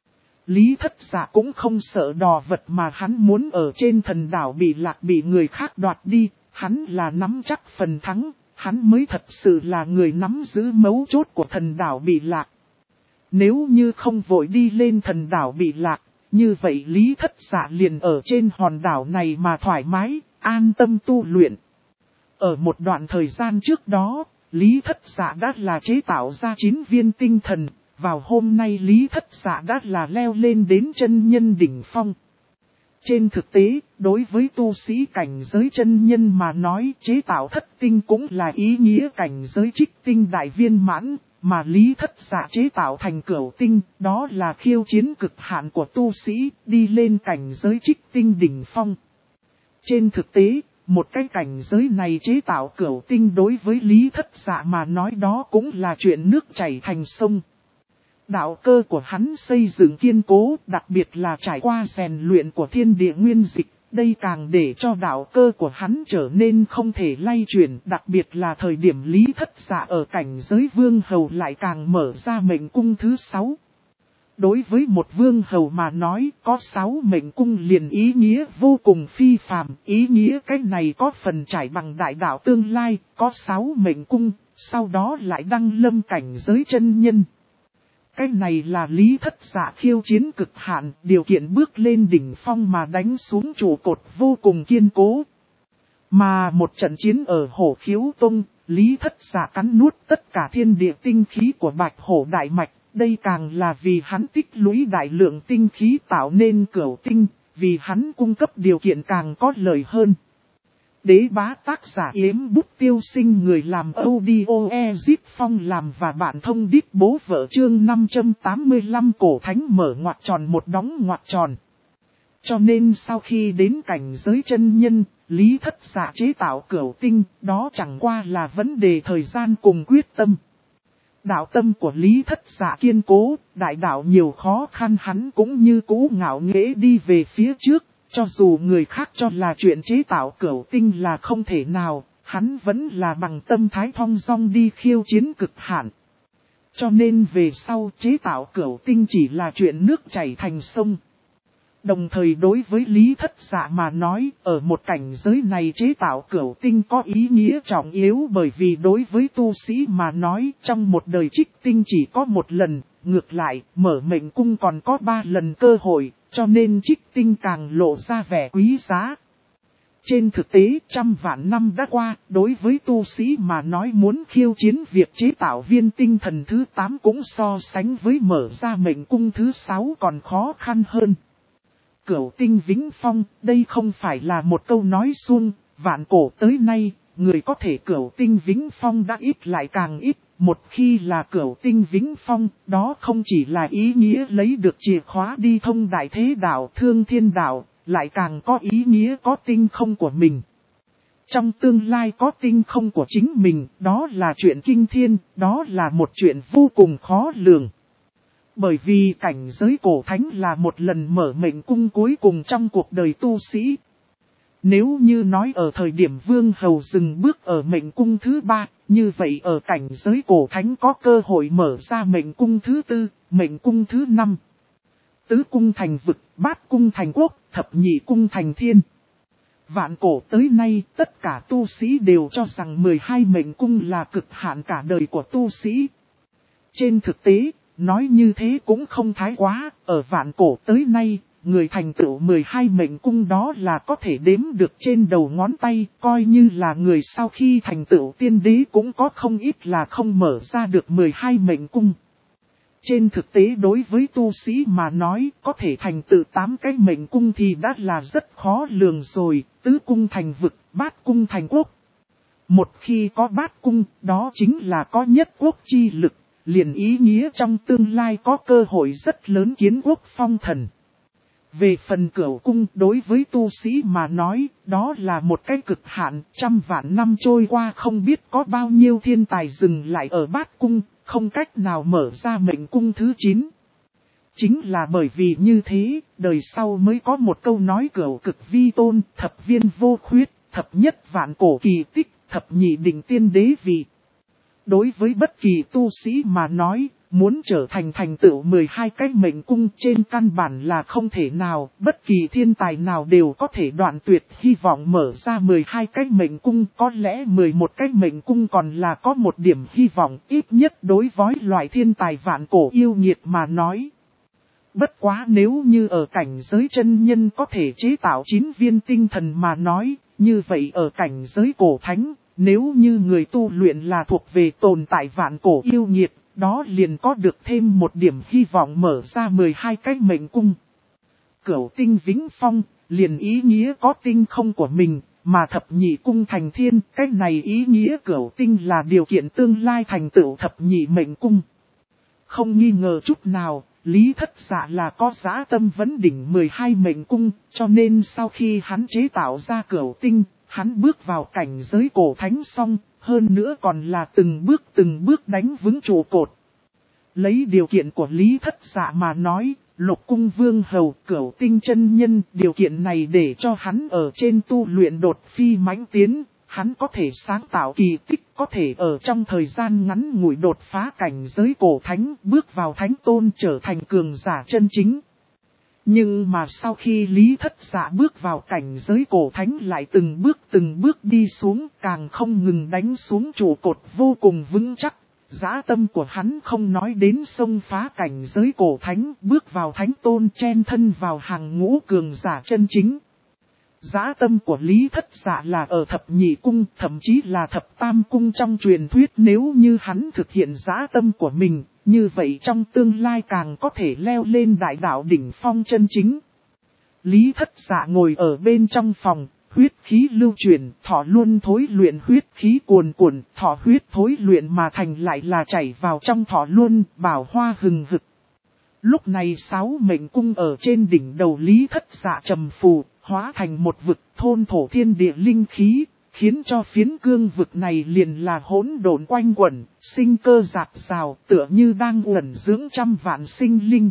Lý Thất Dạ cũng không sợ đò vật mà hắn muốn ở trên thần đảo bị lạc bị người khác đoạt đi, hắn là nắm chắc phần thắng, hắn mới thật sự là người nắm giữ mấu chốt của thần đảo bị lạc. Nếu như không vội đi lên thần đảo bị lạc, như vậy Lý Thất Dạ liền ở trên hòn đảo này mà thoải mái, an tâm tu luyện. Ở một đoạn thời gian trước đó, Lý Thất Dạ đã là chế tạo ra 9 viên tinh thần. Vào hôm nay Lý Thất Dạ đã là leo lên đến chân nhân đỉnh phong. Trên thực tế, đối với tu sĩ cảnh giới chân nhân mà nói chế tạo thất tinh cũng là ý nghĩa cảnh giới trích tinh đại viên mãn, mà Lý Thất Dạ chế tạo thành cửu tinh, đó là khiêu chiến cực hạn của tu sĩ, đi lên cảnh giới trích tinh đỉnh phong. Trên thực tế, một cái cảnh giới này chế tạo cửu tinh đối với Lý Thất Dạ mà nói đó cũng là chuyện nước chảy thành sông. Đạo cơ của hắn xây dựng kiên cố, đặc biệt là trải qua rèn luyện của thiên địa nguyên dịch, đây càng để cho đạo cơ của hắn trở nên không thể lay chuyển, đặc biệt là thời điểm Lý Thất Dạ ở cảnh giới vương hầu lại càng mở ra mệnh cung thứ 6. Đối với một vương hầu mà nói, có 6 mệnh cung liền ý nghĩa vô cùng phi phàm, ý nghĩa cái này có phần trải bằng đại đạo tương lai, có 6 mệnh cung, sau đó lại đăng lâm cảnh giới chân nhân. Cái này là Lý Thất Dạ khiêu chiến cực hạn, điều kiện bước lên đỉnh phong mà đánh xuống trụ cột vô cùng kiên cố. Mà một trận chiến ở Hổ Khiếu Tông, Lý Thất Dạ cắn nuốt tất cả thiên địa tinh khí của Bạch Hổ Đại Mạch, đây càng là vì hắn tích lũy đại lượng tinh khí tạo nên cửu tinh, vì hắn cung cấp điều kiện càng có lợi hơn. Đế bá tác giả Yếm Bút Tiêu Sinh, người làm audio Ezip Phong làm và bạn thông đít bố vợ chương 585 cổ thánh mở ngoặc tròn một đóng ngoặc tròn. Cho nên sau khi đến cảnh giới chân nhân, Lý Thất Dạ chế tạo cửu tinh, đó chẳng qua là vấn đề thời gian cùng quyết tâm. Đạo tâm của Lý Thất Dạ kiên cố, đại đạo nhiều khó khăn hắn cũng như cũ ngạo nghễ đi về phía trước. Cho dù người khác cho là chuyện chế tạo cửu tinh là không thể nào, hắn vẫn là bằng tâm thái thong dong đi khiêu chiến cực hạn. Cho nên về sau chế tạo cửu tinh chỉ là chuyện nước chảy thành sông. Đồng thời đối với Lý Thất Dạ mà nói, ở một cảnh giới này chế tạo cửu tinh có ý nghĩa trọng yếu, bởi vì đối với tu sĩ mà nói trong một đời trích tinh chỉ có một lần, ngược lại mở mệnh cung còn có 3 lần cơ hội. Cho nên trích tinh càng lộ ra vẻ quý giá. Trên thực tế, trăm vạn năm đã qua, đối với tu sĩ mà nói muốn khiêu chiến việc chế tạo viên tinh thần thứ 8 cũng so sánh với mở ra mệnh cung thứ 6 còn khó khăn hơn. Cửu tinh vĩnh phong, đây không phải là một câu nói suông, vạn cổ tới nay, người có thể cửu tinh vĩnh phong đã ít lại càng ít. Một khi là cửu tinh vĩnh phong, đó không chỉ là ý nghĩa lấy được chìa khóa đi thông đại thế đạo thương thiên đạo, lại càng có ý nghĩa có tinh không của mình. Trong tương lai có tinh không của chính mình, đó là chuyện kinh thiên, đó là một chuyện vô cùng khó lường. Bởi vì cảnh giới cổ thánh là một lần mở mệnh cung cuối cùng trong cuộc đời tu sĩ. Nếu như nói ở thời điểm vương hầu dừng bước ở mệnh cung thứ 3, như vậy ở cảnh giới cổ thánh có cơ hội mở ra mệnh cung thứ 4, mệnh cung thứ 5. Tứ cung thành vực, bát cung thành quốc, thập nhị cung thành thiên. Vạn cổ tới nay tất cả tu sĩ đều cho rằng 12 mệnh cung là cực hạn cả đời của tu sĩ. Trên thực tế, nói như thế cũng không thái quá, ở vạn cổ tới nay, người thành tựu 12 mệnh cung đó là có thể đếm được trên đầu ngón tay, coi như là người sau khi thành tựu tiên đế cũng có không ít là không mở ra được 12 mệnh cung. Trên thực tế đối với tu sĩ mà nói, có thể thành tựu 8 cái mệnh cung thì đã là rất khó lường rồi, tứ cung thành vực, bát cung thành quốc. Một khi có bát cung, đó chính là có nhất quốc chi lực, liền ý nghĩa trong tương lai có cơ hội rất lớn kiến quốc phong thần. Về phần cửu cung, đối với tu sĩ mà nói, đó là một cái cực hạn, trăm vạn năm trôi qua không biết có bao nhiêu thiên tài dừng lại ở bát cung, không cách nào mở ra mệnh cung thứ 9. Chính là bởi vì như thế, đời sau mới có một câu nói cửu cực vi tôn, thập viên vô khuyết, thập nhất vạn cổ kỳ tích, thập nhị đỉnh tiên đế vị. Đối với bất kỳ tu sĩ mà nói, muốn trở thành thành tựu 12 cái mệnh cung trên căn bản là không thể nào, bất kỳ thiên tài nào đều có thể đoạn tuyệt hy vọng mở ra 12 cái mệnh cung, có lẽ 11 cái mệnh cung còn là có một điểm hy vọng, ít nhất đối với loại thiên tài vạn cổ yêu nghiệt mà nói. Bất quá nếu như ở cảnh giới chân nhân có thể chế tạo 9 viên tinh thần mà nói, như vậy ở cảnh giới cổ thánh, nếu như người tu luyện là thuộc về tồn tại vạn cổ yêu nghiệt, đó liền có được thêm một điểm hy vọng mở ra 12 cái mệnh cung. Cửu tinh vĩnh phong, liền ý nghĩa có tinh không của mình, mà thập nhị cung thành thiên, cái này ý nghĩa cửu tinh là điều kiện tương lai thành tựu thập nhị mệnh cung. Không nghi ngờ chút nào, Lý Thất Dạ là có dã tâm vấn đỉnh 12 mệnh cung, cho nên sau khi hắn chế tạo ra cửu tinh, hắn bước vào cảnh giới cổ thánh xong, hơn nữa còn là từng bước đánh vững trụ cột. Lấy điều kiện của Lý Thất Dạ mà nói, Lục Cung Vương Hầu cửu tinh chân nhân, điều kiện này để cho hắn ở trên tu luyện đột phi mãnh tiến, hắn có thể sáng tạo kỳ tích, có thể ở trong thời gian ngắn ngủi đột phá cảnh giới cổ thánh, bước vào thánh tôn trở thành cường giả chân chính. Nhưng mà sau khi Lý Thất Dạ bước vào cảnh giới cổ thánh lại từng bước đi xuống, càng không ngừng đánh xuống trụ cột vô cùng vững chắc. Dã tâm của hắn không nói đến xông phá cảnh giới cổ thánh, bước vào thánh tôn chen thân vào hàng ngũ cường giả chân chính. Dã tâm của Lý Thất Dạ là ở thập nhị cung, thậm chí là thập tam cung trong truyền thuyết, nếu như hắn thực hiện dã tâm của mình, như vậy trong tương lai càng có thể leo lên đại đạo đỉnh phong chân chính. Lý Thất Dạ ngồi ở bên trong phòng, huyết khí lưu chuyển, thọ luân thối luyện huyết khí cuồn cuộn, thọ huyết thối luyện mà thành lại là chảy vào trong thọ luân, bảo hoa hừng hực. Lúc này 6 mệnh cung ở trên đỉnh đầu Lý Thất Dạ trầm phù, hóa thành một vực thôn thổ thiên địa linh khí, khiến cho phiến cương vực này liền là hỗn độn quanh quẩn, sinh cơ rạc rào, tựa như đang uẩn dưỡng trăm vạn sinh linh.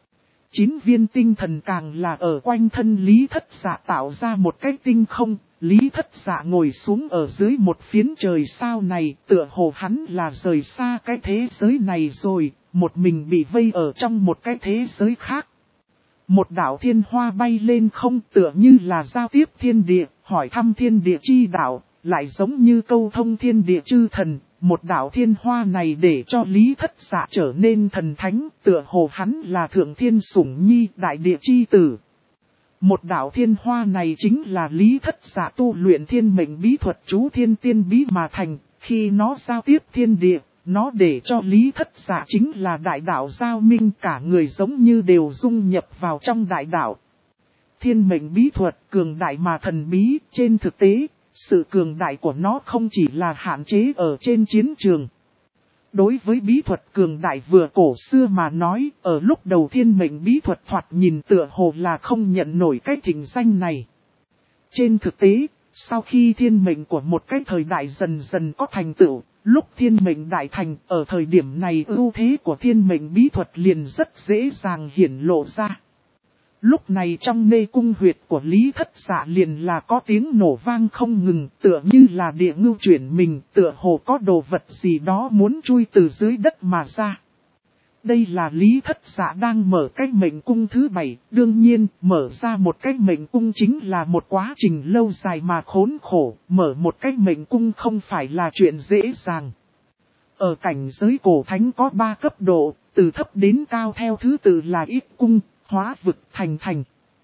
9 viên tinh thần càng là ở quanh thân Lý Thất Dạ tạo ra một cái tinh không, Lý Thất Dạ ngồi xuống ở dưới một phiến trời sao này, tựa hồ hắn là rời xa cái thế giới này rồi, một mình bị vây ở trong một cái thế giới khác. Một đạo thiên hoa bay lên không, tựa như là giao tiếp thiên địa, hỏi thăm thiên địa chi đạo, lại giống như câu thông thiên địa chư thần. Một đạo thiên hoa này để cho Lý Thất Dạ trở nên thần thánh, tựa hồ hắn là thượng thiên sủng nhi đại địa chi tử. Một đạo thiên hoa này chính là Lý Thất Dạ tu luyện thiên mệnh bí thuật chú thiên tiên bí mà thành, khi nó giao tiếp thiên địa, nó để cho Lý Thất Dạ chính là đại đạo giao minh, cả người giống như đều dung nhập vào trong đại đạo. Thiên mệnh bí thuật cường đại mà thần bí, trên thực tế, sự cường đại của nó không chỉ là hạn chế ở trên chiến trường. Đối với bí thuật cường đại vừa cổ xưa mà nói, ở lúc đầu thiên mệnh bí thuật thoạt nhìn tựa hồ là không nhận nổi cái thịnh danh này. Trên thực tế, sau khi thiên mệnh của một cái thời đại dần dần có thành tựu, lúc thiên mệnh đại thành, ở thời điểm này ưu thế của thiên mệnh bí thuật liền rất dễ dàng hiển lộ ra. Lúc này trong mê cung huyệt của Lý Thất Dạ liền là có tiếng nổ vang không ngừng, tựa như là địa ngưu chuyển mình, tựa hồ có đồ vật gì đó muốn chui từ dưới đất mà ra. Đây là Lý Thất Dạ đang mở cái mệnh cung thứ 7, đương nhiên, mở ra một cái mệnh cung chính là một quá trình lâu dài mà khốn khổ, mở một cái mệnh cung không phải là chuyện dễ dàng. Ở cảnh giới cổ thánh có 3 cấp độ, từ thấp đến cao theo thứ tự là ít cung, hóa vực, thành thành.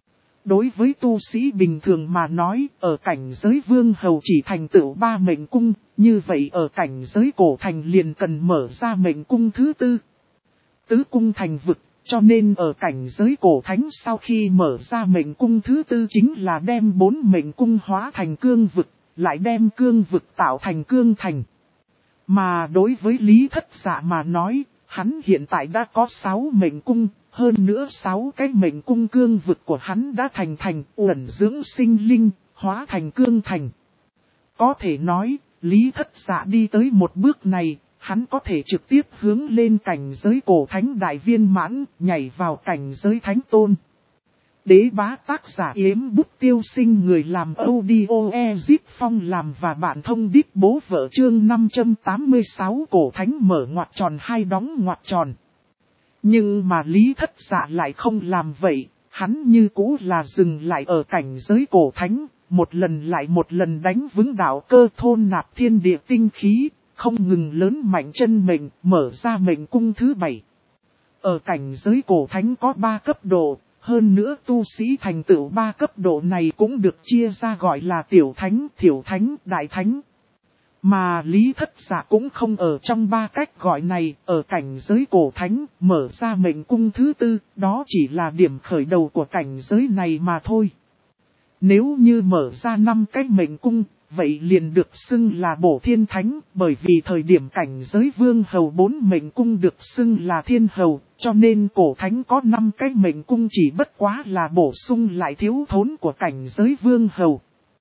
Đối với tu sĩ bình thường mà nói, ở cảnh giới vương hầu chỉ thành tựu 3 mệnh cung, như vậy ở cảnh giới cổ thành liền cần mở ra mệnh cung thứ tư. Tứ cung thành vực, cho nên ở cảnh giới cổ thánh sau khi mở ra mệnh cung thứ tư chính là đem 4 mệnh cung hóa thành cương vực, lại đem cương vực tạo thành cương thành. Mà đối với Lý Thất Dạ mà nói, hắn hiện tại đã có 6 mệnh cung, hơn nữa 6 cái mệnh cung cương vực của hắn đã thành uẩn dưỡng sinh linh, hóa thành cương thành. Có thể nói, Lý Thất Dạ đi tới một bước này, hắn có thể trực tiếp hướng lên cảnh giới cổ thánh đại viên mãn, nhảy vào cảnh giới thánh tôn. Đế bá tác giả Yếm Bút Tiêu Sinh, người làm audio Ezip Phong làm và bạn thông đít bố vợ chương 586 cổ thánh mở ngoặc tròn hai đóng ngoặc tròn. Nhưng mà Lý Thất Dạ lại không làm vậy, hắn như cũ là dừng lại ở cảnh giới cổ thánh, một lần lại một lần đánh vững đạo cơ thôn nạp thiên địa tinh khí, không ngừng lớn mạnh chân mệnh, mở ra mệnh cung thứ 7. Ở cảnh giới cổ thánh có 3 cấp độ. Hơn nữa tu sĩ thành tựu 3 cấp độ này cũng được chia ra gọi là tiểu thánh, thiểu thánh, đại thánh. Mà Lý Thất Dạ cũng không ở trong 3 cách gọi này, ở cảnh giới cổ thánh, mở ra mệnh cung thứ tư, đó chỉ là điểm khởi đầu của cảnh giới này mà thôi. Nếu như mở ra 5 cách mệnh cung, vậy liền được xưng là bổ thiên thánh, bởi vì thời điểm cảnh giới vương hầu 4 mệnh cung được xưng là thiên hầu, cho nên cổ thánh có 5 cái mệnh cung chỉ bất quá là bổ sung lại thiếu thốn của cảnh giới vương hầu.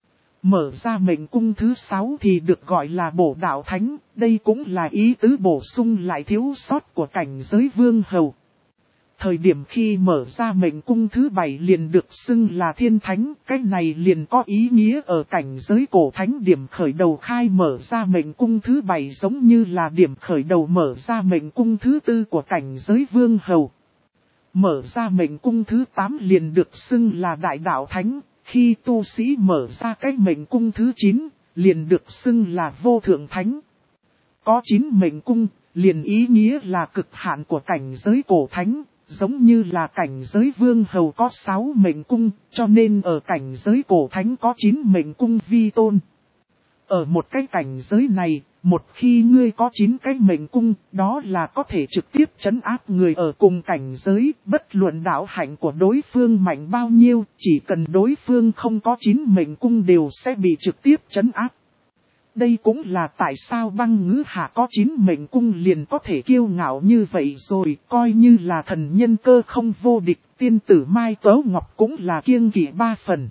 Mở ra mệnh cung thứ 6 thì được gọi là bổ đạo thánh, đây cũng là ý tứ bổ sung lại thiếu sót của cảnh giới vương hầu. Thời điểm khi mở ra mệnh cung thứ 7 liền được xưng là thiên thánh, cái này liền có ý nghĩa ở cảnh giới cổ thánh điểm khởi đầu khai mở ra mệnh cung thứ 7 giống như là điểm khởi đầu mở ra mệnh cung thứ 4 của cảnh giới vương hầu. Mở ra mệnh cung thứ 8 liền được xưng là đại đạo thánh, khi tu sĩ mở ra cái mệnh cung thứ 9, liền được xưng là vô thượng thánh. Có 9 mệnh cung, liền ý nghĩa là cực hạn của cảnh giới cổ thánh. Giống như là cảnh giới vương hầu có 6 mệnh cung, cho nên ở cảnh giới cổ thánh có 9 mệnh cung vi tôn. Ở một cái cảnh giới này, một khi ngươi có 9 cái mệnh cung, đó là có thể trực tiếp trấn áp người ở cùng cảnh giới, bất luận đạo hạnh của đối phương mạnh bao nhiêu, chỉ cần đối phương không có 9 mệnh cung đều sẽ bị trực tiếp trấn áp. Đây cũng là tại sao Băng Ngữ Hạ có 9 mệnh cung liền có thể kiêu ngạo như vậy rồi, coi như là thần nhân cơ không vô địch, tiên tử Mai Tớ Ngọc cũng là kiêng kỵ 3 phần.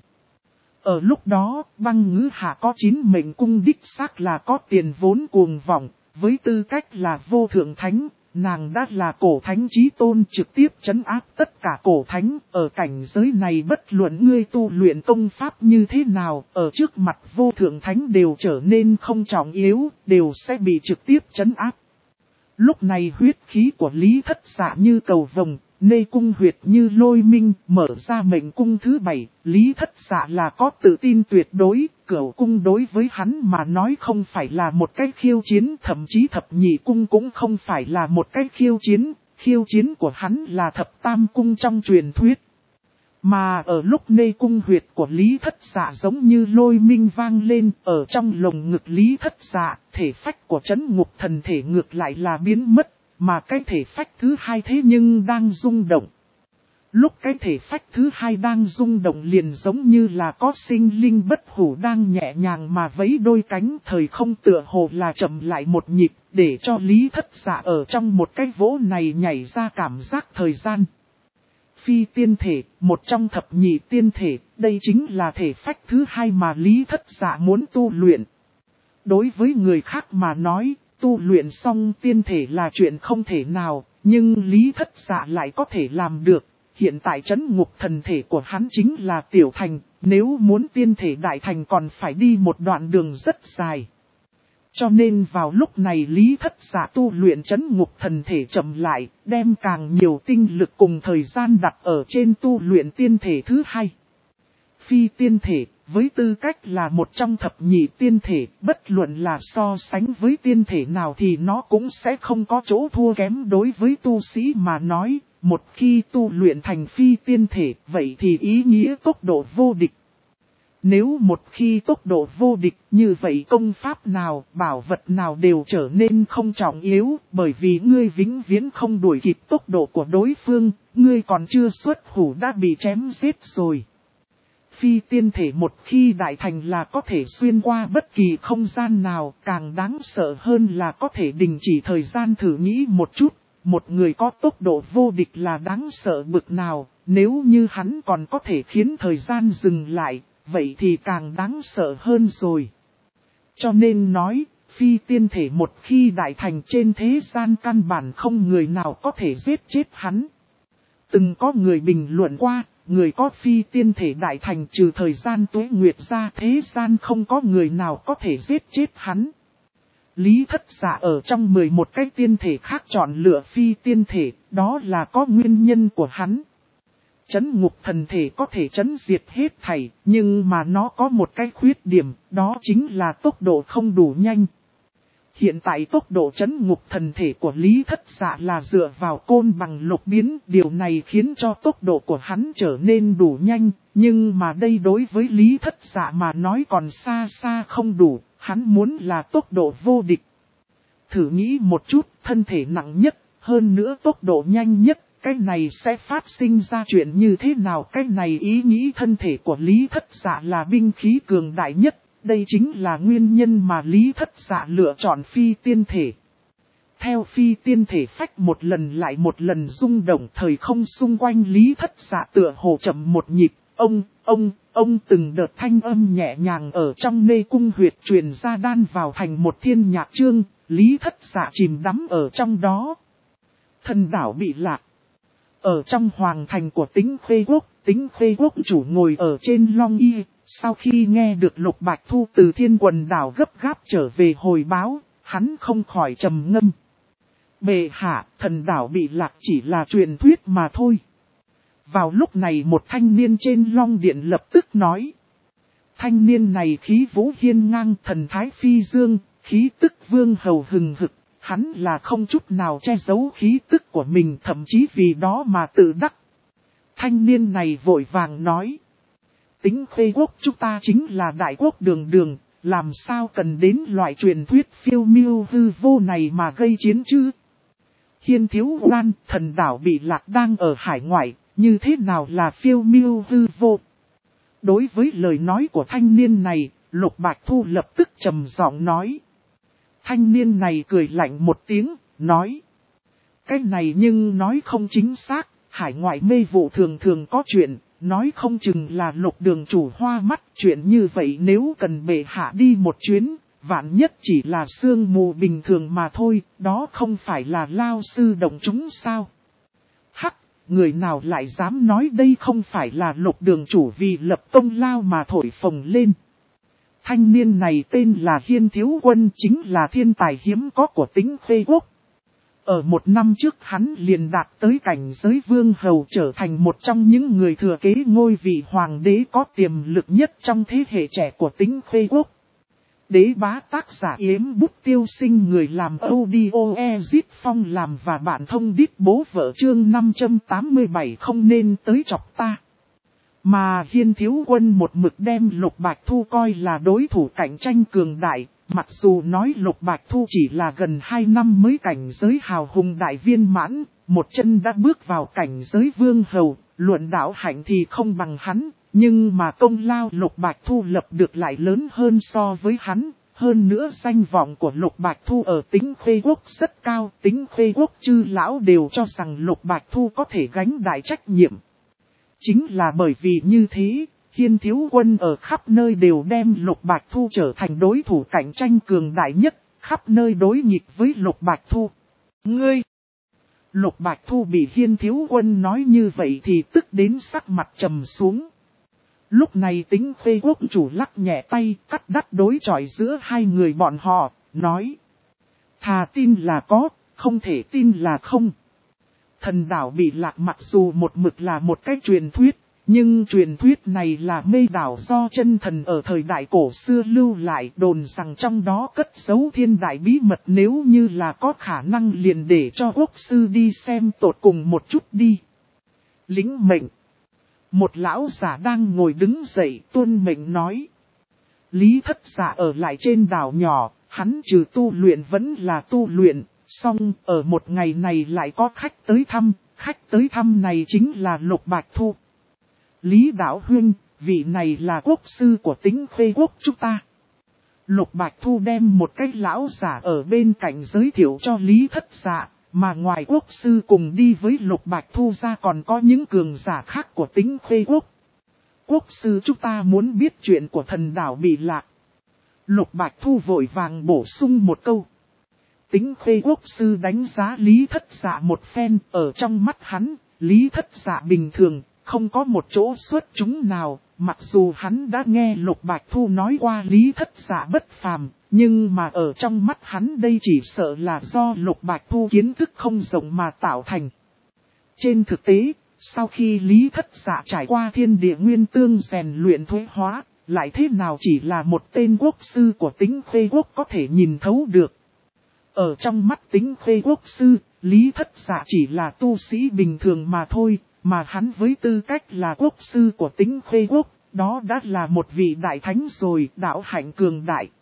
Ở lúc đó, Băng Ngữ Hạ có 9 mệnh cung đích xác là có tiền vốn cuồng vọng, với tư cách là vô thượng thánh. Nàng đã là cổ thánh chí tôn trực tiếp trấn áp tất cả cổ thánh, ở cảnh giới này bất luận ngươi tu luyện công pháp như thế nào, ở trước mặt vô thượng thánh đều trở nên không trọng yếu, đều sẽ bị trực tiếp trấn áp. Lúc này huyết khí của Lý Thất Dạ như cầu vồng, nê cung huyệt như lôi minh, mở ra mệnh cung thứ 7, Lý Thất Dạ là có tự tin tuyệt đối, cửu cung đối với hắn mà nói không phải là một cái khiêu chiến, thậm chí thập nhị cung cũng không phải là một cái khiêu chiến của hắn là thập tam cung trong truyền thuyết. Mà ở lúc nê cung huyệt của Lý Thất Dạ giống như lôi minh vang lên, ở trong lồng ngực Lý Thất Dạ, thể phách của trấn ngục thần thể ngược lại là biến mất, mà cái thể phách thứ 2 thế nhưng đang rung động. Lúc cái thể phách thứ 2 đang rung động liền giống như là có sinh linh bất hủ đang nhẹ nhàng mà vẫy đôi cánh, thời không tựa hồ là chậm lại một nhịp, để cho Lý Thất Dạ ở trong một cái vỗ này nhảy ra cảm giác thời gian. Phi tiên thể, một trong thập nhị tiên thể, đây chính là thể phách thứ 2 mà Lý Thất Dạ muốn tu luyện. Đối với người khác mà nói, tu luyện xong tiên thể là chuyện không thể nào, nhưng Lý Thất Dạ lại có thể làm được. Hiện tại trấn ngục thần thể của hắn chính là tiểu thành, nếu muốn tiên thể đại thành còn phải đi một đoạn đường rất dài. Cho nên vào lúc này Lý Thất Dạ tu luyện trấn ngục thần thể chậm lại, đem càng nhiều tinh lực cùng thời gian đặt ở trên tu luyện tiên thể thứ 2. Phi tiên thể, với tư cách là một trong thập nhị tiên thể, bất luận là so sánh với tiên thể nào thì nó cũng sẽ không có chỗ thua kém đối với tu sĩ mà nói. một khi tu luyện thành phi tiên thể, vậy thì ý nghĩa tốc độ vô địch. Nếu một khi tốc độ vô địch như vậy công pháp nào, bảo vật nào đều trở nên không trọng yếu, bởi vì ngươi vĩnh viễn không đuổi kịp tốc độ của đối phương, ngươi còn chưa xuất thủ đã bị chém giết rồi. Phi tiên thể một khi đại thành là có thể xuyên qua bất kỳ không gian nào, càng đáng sợ hơn là có thể đình chỉ thời gian. Thử nghĩ một chút, một người có tốc độ vô địch là đáng sợ bực nào, nếu như hắn còn có thể khiến thời gian dừng lại, vậy thì càng đáng sợ hơn rồi. Cho nên nói, phi tiên thể một khi đại thành trên thế gian căn bản không người nào có thể giết chết hắn. Từng có người bình luận qua, người có phi tiên thể đại thành trừ thời gian tuế nguyệt ra thế gian không có người nào có thể giết chết hắn. Lý Thất Dạ ở trong 11 cái tiên thể khác chọn lựa phi tiên thể, đó là có nguyên nhân của hắn. Chấn ngục thần thể có thể chấn diệt hết thảy, nhưng mà nó có một cái khuyết điểm, đó chính là tốc độ không đủ nhanh. Hiện tại tốc độ chấn ngục thần thể của Lý Thất Dạ là dựa vào côn bằng lục biến, điều này khiến cho tốc độ của hắn trở nên đủ nhanh, nhưng mà đây đối với Lý Thất Dạ mà nói còn xa xa không đủ, hắn muốn là tốc độ vô địch. Thử nghĩ một chút, thân thể nặng nhất, hơn nữa tốc độ nhanh nhất, cái này sẽ phát sinh ra chuyện như thế nào? Cái này ý nghĩ thân thể của Lý Thất Dạ là binh khí cường đại nhất. Đây chính là nguyên nhân mà Lý Thất Dạ lựa chọn phi tiên thể. Theo phi tiên thể phách một lần lại một lần rung động, thời không xung quanh Lý Thất Dạ tựa hồ chậm một nhịp. Ông từng đợt thanh âm nhẹ nhàng ở trong nê cung huyệt truyền ra đan vào thành một thiên nhạc chương. Lý Thất Dạ chìm đắm ở trong đó. Thần đảo bị lạc. Ở trong hoàng thành của Tĩnh Khê Quốc chủ ngồi ở trên Long Y. Sau khi nghe được Lục Bạch Thu từ Thiên Quần đảo gấp gáp trở về hồi báo, hắn không khỏi trầm ngâm. Bệ hạ, thần đảo bị lạc chỉ là truyền thuyết mà thôi. Vào lúc này một thanh niên trên Long Điện lập tức nói. Thanh niên này khí vũ hiên ngang, thần thái phi dương, khí tức vương hầu hừng hực. Hắn là không chút nào che giấu khí tức của mình, thậm chí vì đó mà tự đắc. Thanh niên này vội vàng nói. Tĩnh Khê Quốc chúng ta chính là đại quốc đường đường, làm sao cần đến loại truyền thuyết phiêu miêu hư vô này mà gây chiến chứ? Hiên Thiếu Lan, thần đảo bị lạc đang ở hải ngoại, như thế nào là phiêu miêu hư vô? Đối với lời nói của thanh niên này, Lục Bạch Thu lập tức trầm giọng nói. Thanh niên này cười lạnh một tiếng, nói. Cái này nhưng nói không chính xác, hải ngoại mê vụ thường thường có chuyện. Nói không chừng là Lục đường chủ hoa mắt, chuyện như vậy nếu cần bệ hạ đi một chuyến, vạn nhất chỉ là sương mù bình thường mà thôi, đó không phải là lao sư động chúng sao? Hắc, người nào lại dám nói đây không phải là Lục đường chủ vì lập công lao mà thổi phồng lên. Thanh niên này tên là Hiên Thiếu Quân, chính là thiên tài hiếm có của Tĩnh Khê Quốc. Ở một năm trước hắn liền đạt tới cảnh giới vương hầu, trở thành một trong những người thừa kế ngôi vị hoàng đế có tiềm lực nhất trong thế hệ trẻ của Tĩnh Khê Quốc. Đế bá tác giả Yếm Bút Tiêu Sinh, người làm audio Ezit Phong làm và bản thông đít bố vợ chương 587 không nên tới chọc ta. Mà Hiên Thiếu Quân một mực đem Lục Bạch Thu coi là đối thủ cạnh tranh cường đại. Mặc dù nói Lục Bạch Thu chỉ là gần 2 năm mới cảnh giới hào hùng đại viên mãn, một chân đã bước vào cảnh giới vương hầu, luận đạo hạnh thì không bằng hắn, nhưng mà công lao Lục Bạch Thu lập được lại lớn hơn so với hắn. Hơn nữa danh vọng của Lục Bạch Thu ở Tĩnh Khê Quốc rất cao, Tĩnh Khê Quốc chư lão đều cho rằng Lục Bạch Thu có thể gánh đại trách nhiệm. Chính là bởi vì như thế, Hiên Thiếu Quân ở khắp nơi đều đem Lục Bạch Thu trở thành đối thủ cạnh tranh cường đại nhất, khắp nơi đối nghịch với Lục Bạch Thu. Ngươi! Lục Bạch Thu bị Hiên Thiếu Quân nói như vậy thì tức đến sắc mặt trầm xuống. Lúc này Tĩnh Khê Quốc chủ lắc nhẹ tay, cắt đứt đối chọi giữa hai người bọn họ, nói. Thà tin là có, không thể tin là không. Thần đảo bị lạc mặc dù một mực là một cái truyền thuyết, Nhưng truyền thuyết này là mê đảo do chân thần ở thời đại cổ xưa lưu lại, đồn rằng trong đó cất giấu thiên đại bí mật, nếu như là có khả năng liền để cho quốc sư đi xem tột cùng một chút đi. Lĩnh mệnh. Một lão giả đang ngồi đứng dậy tuân mệnh nói. Lý Thất Dạ ở lại trên đảo nhỏ, hắn trừ tu luyện vẫn là tu luyện, song ở một ngày này lại có khách tới thăm, khách tới thăm này chính là Lục Bạch Thu. Lý Đạo Huynh, vị này là quốc sư của Tĩnh Khê Quốc chúng ta. Lục Bạch Thu đem một cái lão giả ở bên cạnh giới thiệu cho Lý Thất Dạ, mà ngoài quốc sư cùng đi với Lục Bạch Thu ra còn có những cường giả khác của Tĩnh Khê Quốc. Quốc sư chúng ta muốn biết chuyện của thần đảo bị lạc. Lục Bạch Thu vội vàng bổ sung một câu. Tĩnh Khê Quốc sư đánh giá Lý Thất Dạ một phen, ở trong mắt hắn, Lý Thất Dạ bình thường, không có một chỗ xuất chúng nào, mặc dù hắn đã nghe Lục Bạch Thu nói qua Lý Thất Dạ bất phàm, nhưng mà ở trong mắt hắn đây chỉ sợ là do Lục Bạch Thu kiến thức không rộng mà tạo thành. Trên thực tế, sau khi Lý Thất Dạ trải qua thiên địa nguyên tương rèn luyện thuế hóa, lại thế nào chỉ là một tên quốc sư của Tĩnh Khê Quốc có thể nhìn thấu được. Ở trong mắt Tĩnh Khê Quốc sư, Lý Thất Dạ chỉ là tu sĩ bình thường mà thôi, mà hắn với tư cách là quốc sư của Tĩnh Khê Quốc, đó đã là một vị đại thánh rồi, đạo hạnh cường đại.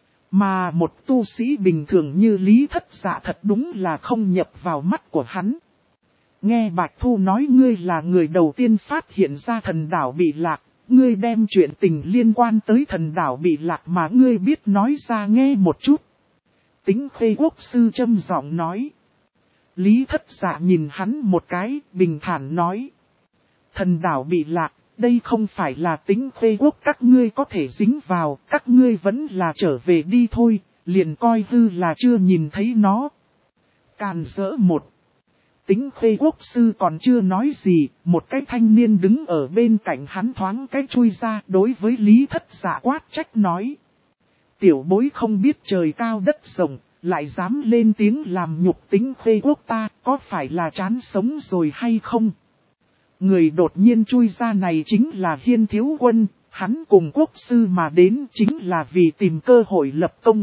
Mà một tu sĩ bình thường như Lý Thất Dạ thật đúng là không nhập vào mắt của hắn. Nghe Bạch Thu nói ngươi là người đầu tiên phát hiện ra thần đảo bị lạc, ngươi đem chuyện tình liên quan tới thần đảo bị lạc mà ngươi biết nói ra nghe một chút. Tĩnh Khê Quốc sư trầm giọng nói. Lý Thất Dạ nhìn hắn một cái, bình thản nói. Thần đảo bị lạc, đây không phải là Tĩnh Khê Quốc các ngươi có thể dính vào, các ngươi vẫn là trở về đi thôi, liền coi hư là chưa nhìn thấy nó. Càn rỡ một. Tĩnh Khê Quốc sư còn chưa nói gì, một cái thanh niên đứng ở bên cạnh hắn thoáng cái chui ra đối với Lý Thất Dạ quát trách nói. Tiểu bối không biết trời cao đất rộng, lại dám lên tiếng làm nhục Tĩnh Khê Quốc ta, có phải là chán sống rồi hay không? Người đột nhiên chui ra này chính là Hiên Thiếu Quân, hắn cùng quốc sư mà đến chính là vì tìm cơ hội lập công.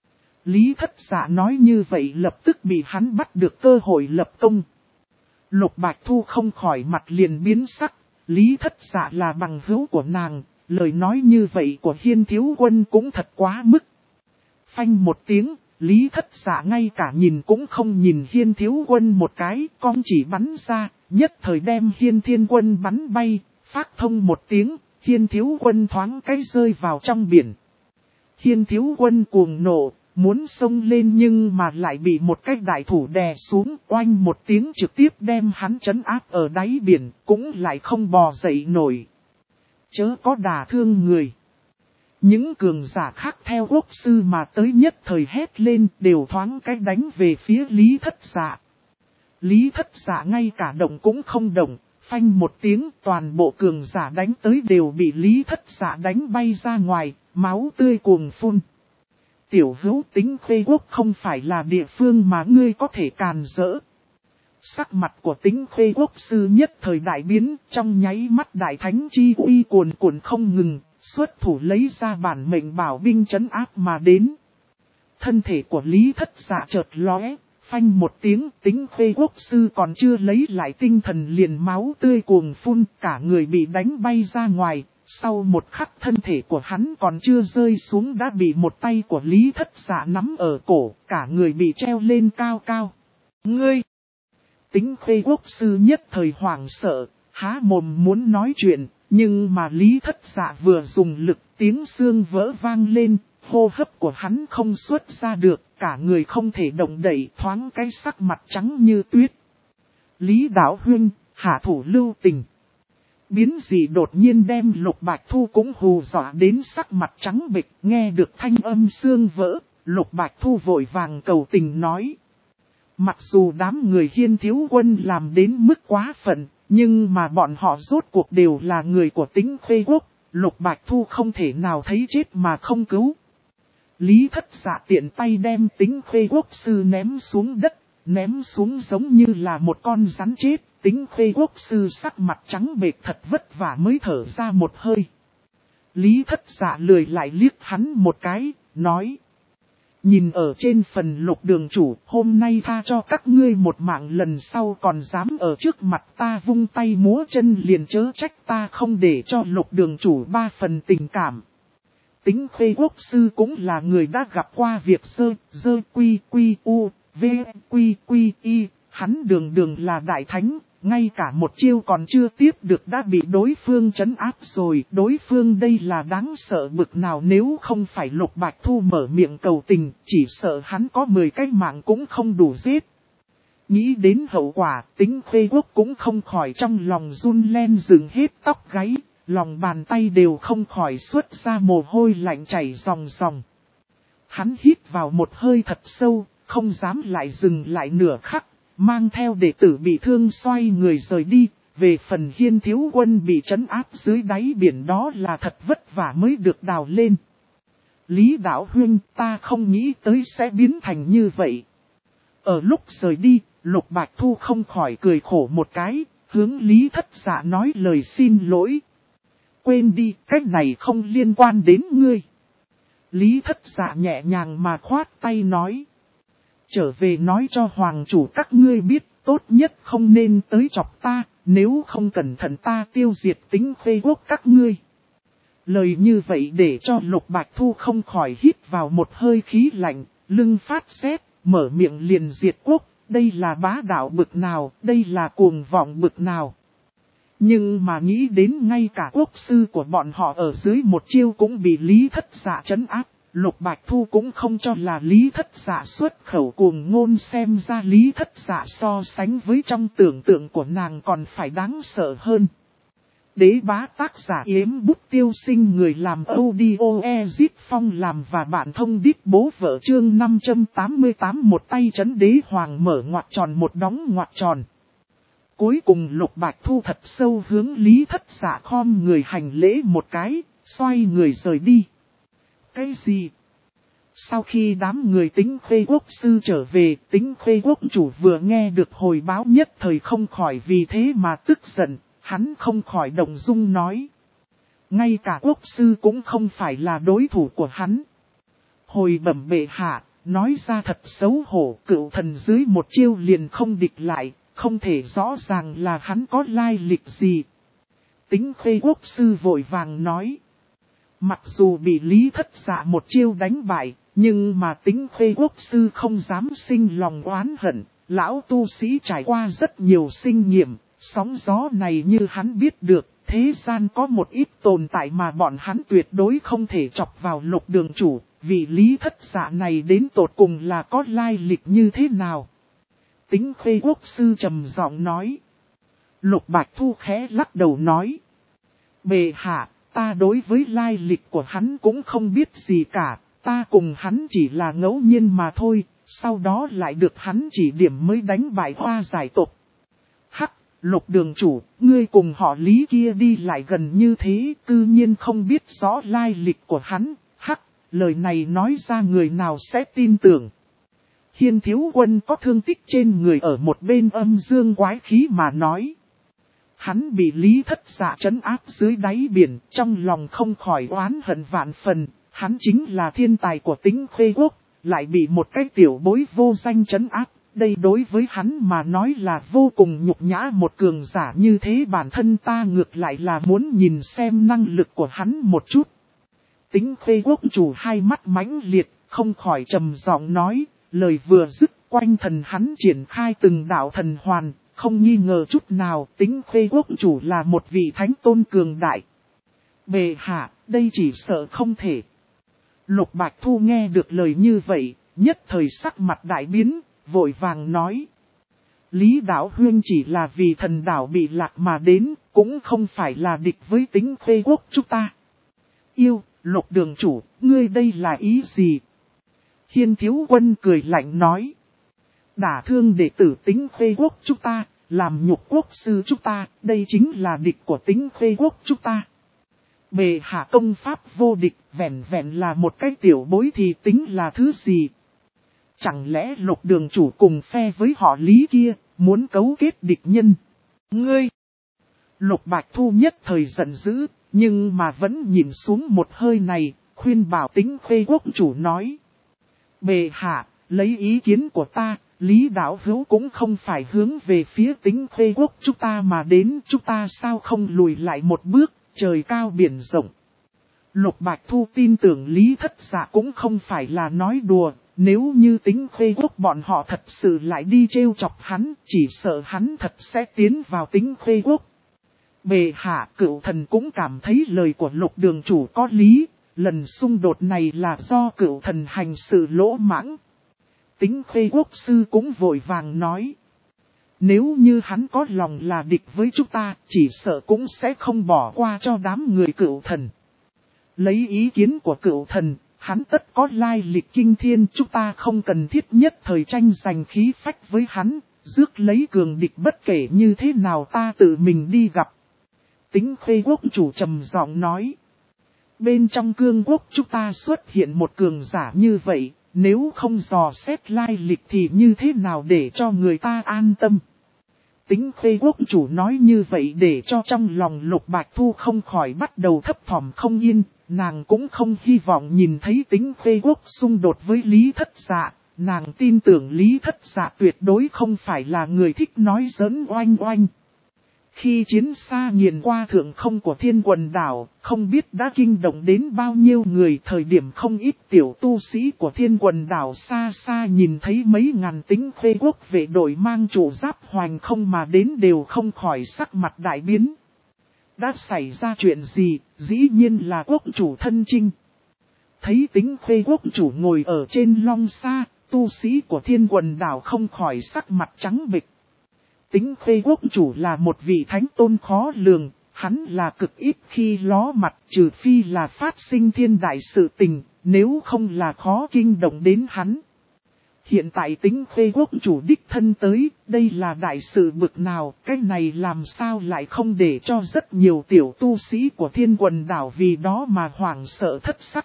Lý Thất Dạ nói như vậy lập tức bị hắn bắt được cơ hội lập công. Lục Bạch Thu không khỏi mặt liền biến sắc, Lý Thất Dạ là bằng hữu của nàng, lời nói như vậy của Hiên Thiếu Quân cũng thật quá mức. Phanh một tiếng, Lý Thất Dạ ngay cả nhìn cũng không nhìn Hiên Thiếu Quân một cái, con chỉ bắn ra, nhất thời đem Hiên Thiên Quân bắn bay, phát thông một tiếng, Hiên Thiếu Quân thoáng cái rơi vào trong biển. Hiên Thiếu Quân cuồng nộ, muốn xông lên nhưng mà lại bị một cái đại thủ đè xuống, oanh một tiếng trực tiếp đem hắn trấn áp ở đáy biển, cũng lại không bò dậy nổi. Chớ có đả thương người. Những cường giả khác theo quốc sư mà tới nhất thời hét lên đều thoáng cái đánh về phía Lý Thất Dạ. Lý Thất Dạ ngay cả động cũng không động, phanh một tiếng toàn bộ cường giả đánh tới đều bị Lý Thất Dạ đánh bay ra ngoài, máu tươi cuồng phun. Tiểu hữu Tĩnh Khê Quốc không phải là địa phương mà ngươi có thể càn rỡ. Sắc mặt của Tĩnh Khê Quốc sư nhất thời đại biến, trong nháy mắt đại thánh chi uy cuồn cuộn không ngừng, xuất thủ lấy ra bản mệnh bảo binh trấn áp mà đến. Thân thể của Lý Thất Dạ chợt lóe, phanh một tiếng Tĩnh Khê Quốc sư còn chưa lấy lại tinh thần liền máu tươi cuồng phun, cả người bị đánh bay ra ngoài. Sau một khắc thân thể của hắn còn chưa rơi xuống đã bị một tay của Lý Thất Dạ nắm ở cổ, cả người bị treo lên cao cao. Ngươi! Tĩnh Khê Quốc sư nhất thời hoảng sợ, há mồm muốn nói chuyện, nhưng mà Lý Thất Dạ vừa dùng lực tiếng xương vỡ vang lên, hô hấp của hắn không xuất ra được, cả người không thể động đậy thoáng cái sắc mặt trắng như tuyết. Lý Đạo Huynh, hạ thủ lưu tình. Biến dị đột nhiên đem Lục Bạch Thu cũng hù dọa đến sắc mặt trắng bệch, nghe được thanh âm xương vỡ, Lục Bạch Thu vội vàng cầu tình nói. Mặc dù đám người Hiên Thiếu Quân làm đến mức quá phận, nhưng mà bọn họ rốt cuộc đều là người của Tĩnh Khê Quốc, Lục Bạch Thu không thể nào thấy chết mà không cứu. Lý Thất Dạ tiện tay đem Tĩnh Khê Quốc sư ném xuống đất, ném xuống giống như là một con rắn chết, Tính Khê Quốc sư sắc mặt trắng bệch thật vất vả mới thở ra một hơi. Lý Thất Dạ lười lại liếc hắn một cái, nói. Nhìn ở trên phần Lục đường chủ, hôm nay tha cho các ngươi một mạng, lần sau còn dám ở trước mặt ta vung tay múa chân liền chớ trách ta không để cho Lục đường chủ 3 phần tình cảm. Tính Khê Quốc sư cũng là người đã gặp qua việc dơ quy quy u, v quy quy y, hắn đường đường là đại thánh, ngay cả một chiêu còn chưa tiếp được đã bị đối phương trấn áp rồi. Đối phương đây là đáng sợ bực nào, nếu không phải Lục Bạch Thu mở miệng cầu tình, chỉ sợ hắn có 10 cái mạng cũng không đủ giết. Nghĩ đến hậu quả, Tính Khê Quốc cũng không khỏi trong lòng run lên dựng hết tóc gáy, lòng bàn tay đều không khỏi xuất ra mồ hôi lạnh chảy ròng ròng. Hắn hít vào một hơi thật sâu, không dám lại dừng lại nửa khắc, mang theo đệ tử bị thương xoay người rời đi. Về phần Hiên thiếu quân bị trấn áp dưới đáy biển, đó là thật vất vả mới được đào lên. Lý Đạo Huynh, ta không nghĩ tới sẽ biến thành như vậy. Ở lúc rời đi, Lục Bạch Thu không khỏi cười khổ một cái, hướng Lý Thất Dạ nói lời xin lỗi. Quên đi, cách này không liên quan đến ngươi. Lý Thất Dạ nhẹ nhàng mà khoát tay nói. Trở về nói cho hoàng chủ các ngươi biết, tốt nhất không nên tới chọc ta, nếu không cẩn thận ta tiêu diệt Tính Khê Quốc các ngươi. Lời như vậy để cho Lục Bạch Thu không khỏi hít vào một hơi khí lạnh, lưng phát sét, mở miệng liền diệt quốc, đây là bá đạo bực nào, đây là cuồng vọng bực nào. Nhưng mà nghĩ đến ngay cả quốc sư của bọn họ ở dưới một chiêu cũng bị Lý Thất Dạ trấn áp, Lục Bạch Thu cũng không cho là Lý Thất Dạ xuất khẩu cuồng ngôn, xem ra Lý Thất Dạ so sánh với trong tưởng tượng của nàng còn phải đáng sợ hơn. Đế bá tác giả Yếm Bút Tiêu Sinh, người làm audio Ezit Phong làm và bạn thông đít bố vợ, chương 588, một tay trấn đế hoàng mở ngoặc tròn một đóng ngoặc tròn. Cuối cùng Lục Bạch Thu thật sâu hướng Lý Thất Dạ khom người hành lễ một cái, xoay người rời đi. Cái gì? Sau khi đám người Tính Khê Quốc sư trở về, Tính Khê Quốc chủ vừa nghe được hồi báo nhất thời không khỏi vì thế mà tức giận, hắn không khỏi động dung nói. Ngay cả quốc sư cũng không phải là đối thủ của hắn. Hồi bẩm bệ hạ, nói ra thật xấu hổ, cựu thần dưới một chiêu liền không địch lại, không thể rõ ràng là hắn có lai lịch gì. Tính Khê Quốc sư vội vàng nói. Mặc dù bị Lý Thất Dạ một chiêu đánh bại, nhưng mà Tính Khê Quốc sư không dám sinh lòng oán hận. Lão tu sĩ trải qua rất nhiều sinh nghiệm, sóng gió này như hắn biết được, thế gian có một ít tồn tại mà bọn hắn tuyệt đối không thể chọc vào Lục đường chủ, vì Lý Thất Dạ này đến tột cùng là có lai lịch như thế nào. Tính Khê Quốc sư trầm giọng nói. Lục Bạch Thu khẽ lắc đầu nói. Bệ hạ, ta đối với lai lịch của hắn cũng không biết gì cả, ta cùng hắn chỉ là ngẫu nhiên mà thôi, sau đó lại được hắn chỉ điểm mới đánh bại Hoa giải tộc. Hắc, Lục đường chủ, ngươi cùng họ Lý kia đi lại gần như thế, cư nhiên không biết rõ lai lịch của hắn. Hắc, lời này nói ra người nào sẽ tin tưởng. Hiên thiếu quân có thương tích trên người ở một bên âm dương quái khí mà nói. Hắn bị Lý Thất Dạ trấn áp dưới đáy biển, trong lòng không khỏi oán hận vạn phần. Hắn chính là thiên tài của Tính Khê Quốc, lại bị một cái tiểu bối vô danh trấn áp. Đây đối với hắn mà nói là vô cùng nhục nhã, một cường giả như thế bản thân ta ngược lại là muốn nhìn xem năng lực của hắn một chút. Tính Khê Quốc chủ hai mắt mãnh liệt, không khỏi trầm giọng nói, lời vừa dứt quanh thần hắn triển khai từng đạo thần hoàn, không nghi ngờ chút nào Tính Khê Quốc chủ là một vị thánh tôn cường đại. Bệ hạ, đây chỉ sợ không thể. Lục Bạch Thu nghe được lời như vậy, nhất thời sắc mặt đại biến, vội vàng nói. Lý Đạo Huynh chỉ là vì thần đảo bị lạc mà đến, cũng không phải là địch với Tính Khê Quốc chúng ta. Yêu, Lục đường chủ, ngươi đây là ý gì? Hiên thiếu quân cười lạnh nói. Đả thương đệ tử Tính Khê Quốc chúng ta, làm nhục quốc sư chúng ta, đây chính là địch của Tính Khê Quốc chúng ta. Bệ hạ công pháp vô địch, vẹn vẹn là một cái tiểu bối thì tính là thứ gì? Chẳng lẽ Lục đường chủ cùng phe với họ Lý kia, muốn cấu kết địch nhân? Ngươi! Lục Bạch Thu nhất thời giận dữ, nhưng mà vẫn nhìn xuống một hơi này, khuyên bảo Tính Khê quốc chủ nói. Bệ hạ, lấy ý kiến của ta, Lý Đạo Hữu cũng không phải hướng về phía Tính Khê quốc chúng ta mà đến, chúng ta sao không lùi lại một bước, trời cao biển rộng. Lục Bạch Thu tin tưởng Lý Thất Dạ cũng không phải là nói đùa, nếu như Tính Khê quốc bọn họ thật sự lại đi trêu chọc hắn, chỉ sợ hắn thật sẽ tiến vào Tính Khê quốc. Bệ hạ, cựu thần cũng cảm thấy lời của Lục đường chủ có lý, lần xung đột này là do cựu thần hành sự lỗ mãng. Tính Khê quốc sư cũng vội vàng nói. Nếu như hắn có lòng là địch với chúng ta, chỉ sợ cũng sẽ không bỏ qua cho đám người cựu thần. Lấy ý kiến của cựu thần, hắn tất có lai lịch kinh thiên, chúng ta không cần thiết nhất thời tranh giành khí phách với hắn, rước lấy cường địch bất kể như thế nào ta tự mình đi gặp. Tính Khê quốc chủ trầm giọng nói. Bên trong cương quốc chúng ta xuất hiện một cường giả như vậy, nếu không dò xét lai lịch thì như thế nào để cho người ta an tâm. Tính Khê quốc chủ nói như vậy để cho trong lòng Lục Bạch Thu không khỏi bắt đầu thấp thỏm không yên, nàng cũng không hy vọng nhìn thấy Tính Khê quốc xung đột với Lý Thất Dạ, nàng tin tưởng Lý Thất Dạ tuyệt đối không phải là người thích nói giỡn oanh oanh. Khi chiến xa nghiền qua thượng không của Thiên Quần Đảo, không biết đã kinh động đến bao nhiêu người, thời điểm không ít tiểu tu sĩ của Thiên Quần Đảo xa xa nhìn thấy mấy ngàn Tính Khê quốc vệ đội mang trụ giáp hoành không mà đến đều không khỏi sắc mặt đại biến. Đã xảy ra chuyện gì, dĩ nhiên là quốc chủ thân chinh. Thấy Tính Khê quốc chủ ngồi ở trên long xa, tu sĩ của Thiên Quần Đảo không khỏi sắc mặt trắng bệch. Tính Khê quốc chủ là một vị thánh tôn khó lường, hắn là cực ít khi ló mặt, trừ phi là phát sinh thiên đại sự tình, nếu không là khó kinh động đến hắn. Hiện tại Tính Khê quốc chủ đích thân tới, đây là đại sự bực nào, cái này làm sao lại không để cho rất nhiều tiểu tu sĩ của Thiên Quần Đảo vì đó mà hoảng sợ thất sắc.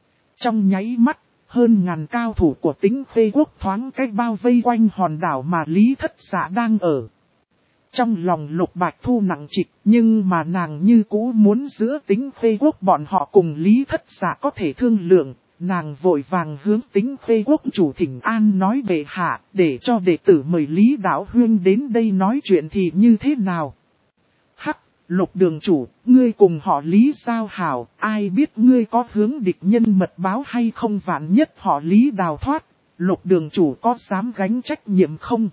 Trong nháy mắt, hơn ngàn cao thủ của Tính Khê quốc thoáng cách bao vây quanh hòn đảo mà Lý Thất Dạ đang ở. Trong lòng Lục Bạch Thu nặng trịch, nhưng mà nàng như cũ muốn giữa Tính Khê quốc bọn họ cùng Lý Thất Dạ có thể thương lượng, nàng vội vàng hướng Tính Khê quốc chủ thỉnh an nói bệ hạ, để cho đệ tử mời Lý Đạo Huyên đến đây nói chuyện thì như thế nào. Hắc! Lục đường chủ, ngươi cùng họ Lý giao hảo, ai biết ngươi có hướng địch nhân mật báo hay không, vạn nhất họ Lý đào thoát, Lục đường chủ có dám gánh trách nhiệm không?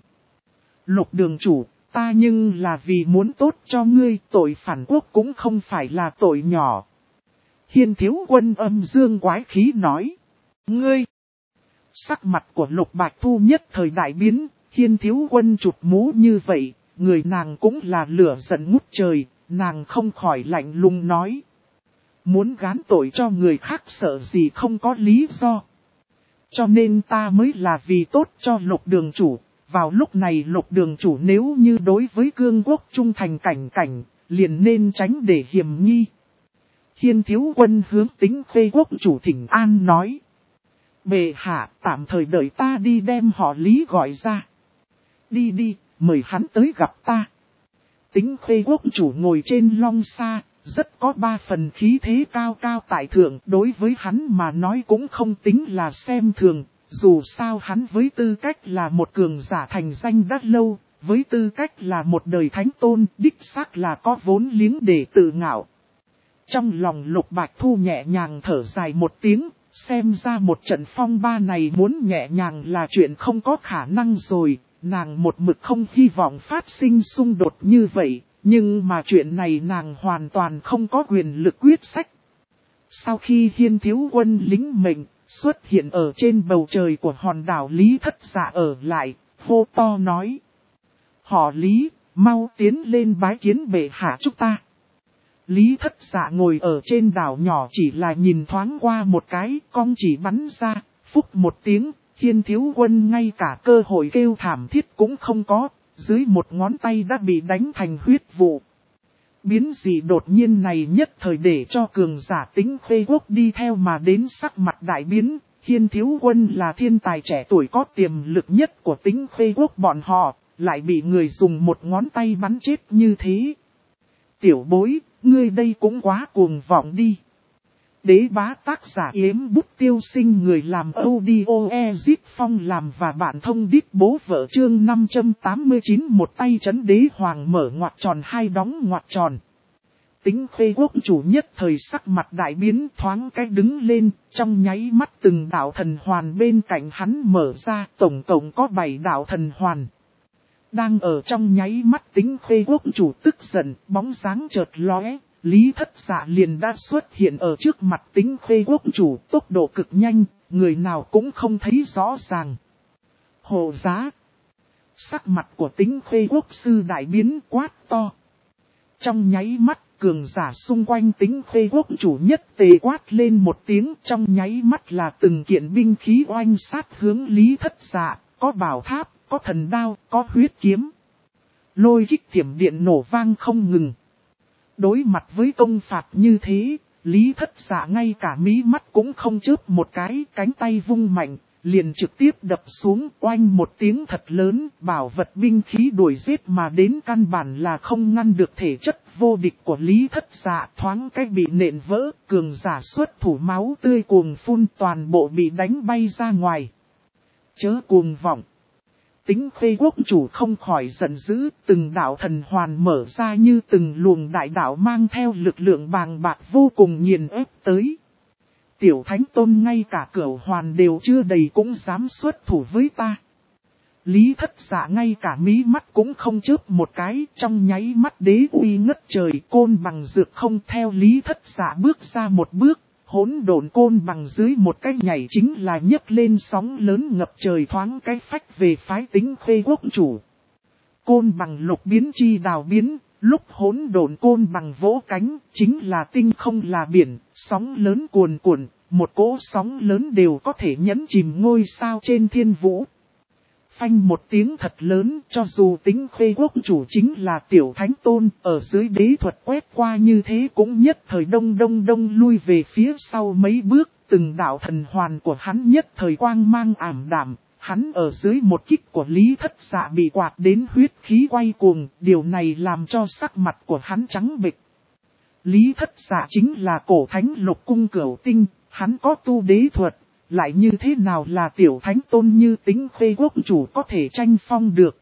Lục đường chủ, ta nhưng là vì muốn tốt cho ngươi, tội phản quốc cũng không phải là tội nhỏ. Hiên Thiếu Quân âm dương quái khí nói. Ngươi! Sắc mặt của Lục Bạch Thu nhất thời đại biến, Hiên Thiếu Quân chụp mũ như vậy, người nàng cũng là lửa giận ngút trời. Nàng không khỏi lạnh lùng nói. Muốn gán tội cho người khác sợ gì không có lý do. Cho nên ta mới là vì tốt cho Lục đường chủ. Vào lúc này Lục đường chủ nếu như đối với cương quốc trung thành cảnh, liền nên tránh để hiểm nghi. Hiên Thiếu Quân hướng Tính Khê quốc chủ thỉnh an nói. Bệ hạ, tạm thời đợi ta đi đem họ Lý gọi ra. Đi, mời hắn tới gặp ta. Tính Khê quốc chủ ngồi trên long xa, rất có ba phần khí thế cao tại thượng, đối với hắn mà nói cũng không tính là xem thường, dù sao hắn với tư cách là một cường giả thành danh đã lâu, với tư cách là một đời thánh tôn, đích xác là có vốn liếng để tự ngạo. Trong lòng Lục Bạch Thu nhẹ nhàng thở dài một tiếng, xem ra một trận phong ba này muốn nhẹ nhàng là chuyện không có khả năng rồi. Nàng một mực không hy vọng phát sinh xung đột như vậy, nhưng mà chuyện này nàng hoàn toàn không có quyền lực quyết sách. Sau khi Hiên Thiếu Quân lính mệnh xuất hiện ở trên bầu trời của hòn đảo Lý Thất Dạ ở lại, hô to nói. Họ Lý, mau tiến lên bái kiến bệ hạ chúng ta. Lý Thất Dạ ngồi ở trên đảo nhỏ chỉ là nhìn thoáng qua một cái, cong chỉ bắn ra, phúc một tiếng. Hiên Thiếu Quân ngay cả cơ hội kêu thảm thiết cũng không có, dưới một ngón tay đã bị đánh thành huyết vụ. Biến dị đột nhiên này nhất thời để cho cường giả Tính Khê quốc đi theo mà đến sắc mặt đại biến. Hiên Thiếu Quân là thiên tài trẻ tuổi có tiềm lực nhất của Tính Khê quốc bọn họ, lại bị người dùng một ngón tay bắn chết như thế. Tiểu bối, ngươi đây cũng quá cuồng vọng đi. Đế bá tác giả Yếm Bút Tiêu Sinh, người làm audio Ezit Phong làm và bạn thông đít bố vợ chương 589, một tay trấn đế hoàng mở ngoặc tròn hai đóng ngoặc tròn. Tính Khê quốc chủ nhất thời sắc mặt đại biến, thoáng cái đứng lên, trong nháy mắt từng đạo thần hoàn bên cạnh hắn mở ra, tổng cộng có 7 đạo thần hoàn. Đang ở trong nháy mắt Tính Khê quốc chủ tức giận, bóng dáng chợt lóe, Lý Thất Dạ liền đã xuất hiện ở trước mặt Tính Khê quốc chủ, tốc độ cực nhanh, người nào cũng không thấy rõ ràng. Hộ giá. Sắc mặt của Tính Khê quốc sư đại biến, quát to. Trong nháy mắt, cường giả xung quanh Tính Khê quốc chủ nhất tề quát lên một tiếng, trong nháy mắt là từng kiện binh khí oanh sát hướng Lý Thất Dạ, có bảo tháp, có thần đao, có huyết kiếm. Lôi kích thiểm điện nổ vang không ngừng. Đối mặt với công phạt như thế, Lý Thất Dạ ngay cả mí mắt cũng không chớp một cái, cánh tay vung mạnh, liền trực tiếp đập xuống, oanh một tiếng thật lớn, bảo vật binh khí đuổi giết mà đến căn bản là không ngăn được thể chất vô địch của Lý Thất Dạ, thoáng cách bị nện vỡ, cường giả xuất thủ máu tươi cuồng phun, toàn bộ bị đánh bay ra ngoài. Chớ cuồng vọng. Tính Khê quốc chủ không khỏi giận dữ, từng đạo thần hoàn mở ra như từng luồng đại đạo mang theo lực lượng bàng bạc vô cùng nghiền ép tới. Tiểu Thánh Tôn ngay cả cửu hoàn đều chưa đầy cũng dám xuất thủ với ta. Lý Thất Dạ ngay cả mí mắt cũng không chớp một cái, trong nháy mắt đế uy ngất trời, côn bằng dược không theo Lý Thất Dạ bước ra một bước. Hỗn độn côn bằng dưới một cái nhảy chính là nhấc lên sóng lớn ngập trời, thoáng cái phách về phái Tính Khê quốc chủ. Côn bằng lục biến chi đào biến, lúc hỗn độn côn bằng vỗ cánh, chính là tinh không là biển, sóng lớn cuồn cuộn, một cỗ sóng lớn đều có thể nhấn chìm ngôi sao trên thiên vũ. Phanh một tiếng thật lớn, cho dù Tính Khê quốc chủ chính là Tiểu Thánh Tôn, ở dưới đế thuật quét qua như thế cũng nhất thời đông lui về phía sau mấy bước, từng đạo thần hoàn của hắn nhất thời quang mang ảm đạm, hắn ở dưới một kích của Lý Thất Dạ bị quạt đến huyết khí quay cuồng, điều này làm cho sắc mặt của hắn trắng bệch. Lý Thất Dạ chính là cổ thánh lục cung cửu tinh, hắn có tu đế thuật. Lại như thế nào là Tiểu Thánh Tôn như Tính Khê quốc chủ có thể tranh phong được.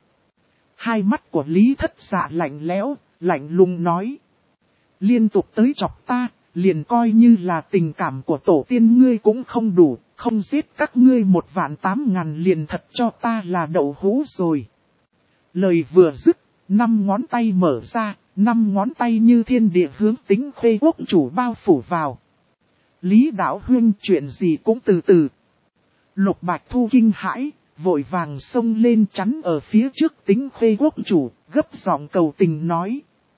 Hai mắt của Lý Thất Dạ lạnh lẽo, lạnh lùng nói. Liên tục tới chọc ta, liền coi như là tình cảm của tổ tiên ngươi cũng không đủ, không giết các ngươi 1.800.000 liền thật cho ta là đậu hũ rồi. Lời vừa dứt, 5 ngón tay mở ra, 5 ngón tay như thiên địa hướng Tính Khê quốc chủ bao phủ vào. Lý Đạo Huynh, chuyện gì cũng từ từ. Lục Bạch Thu kinh hãi, vội vàng xông lên chắn ở phía trước Tính Khê quốc chủ, gấp giọng cầu tình nói.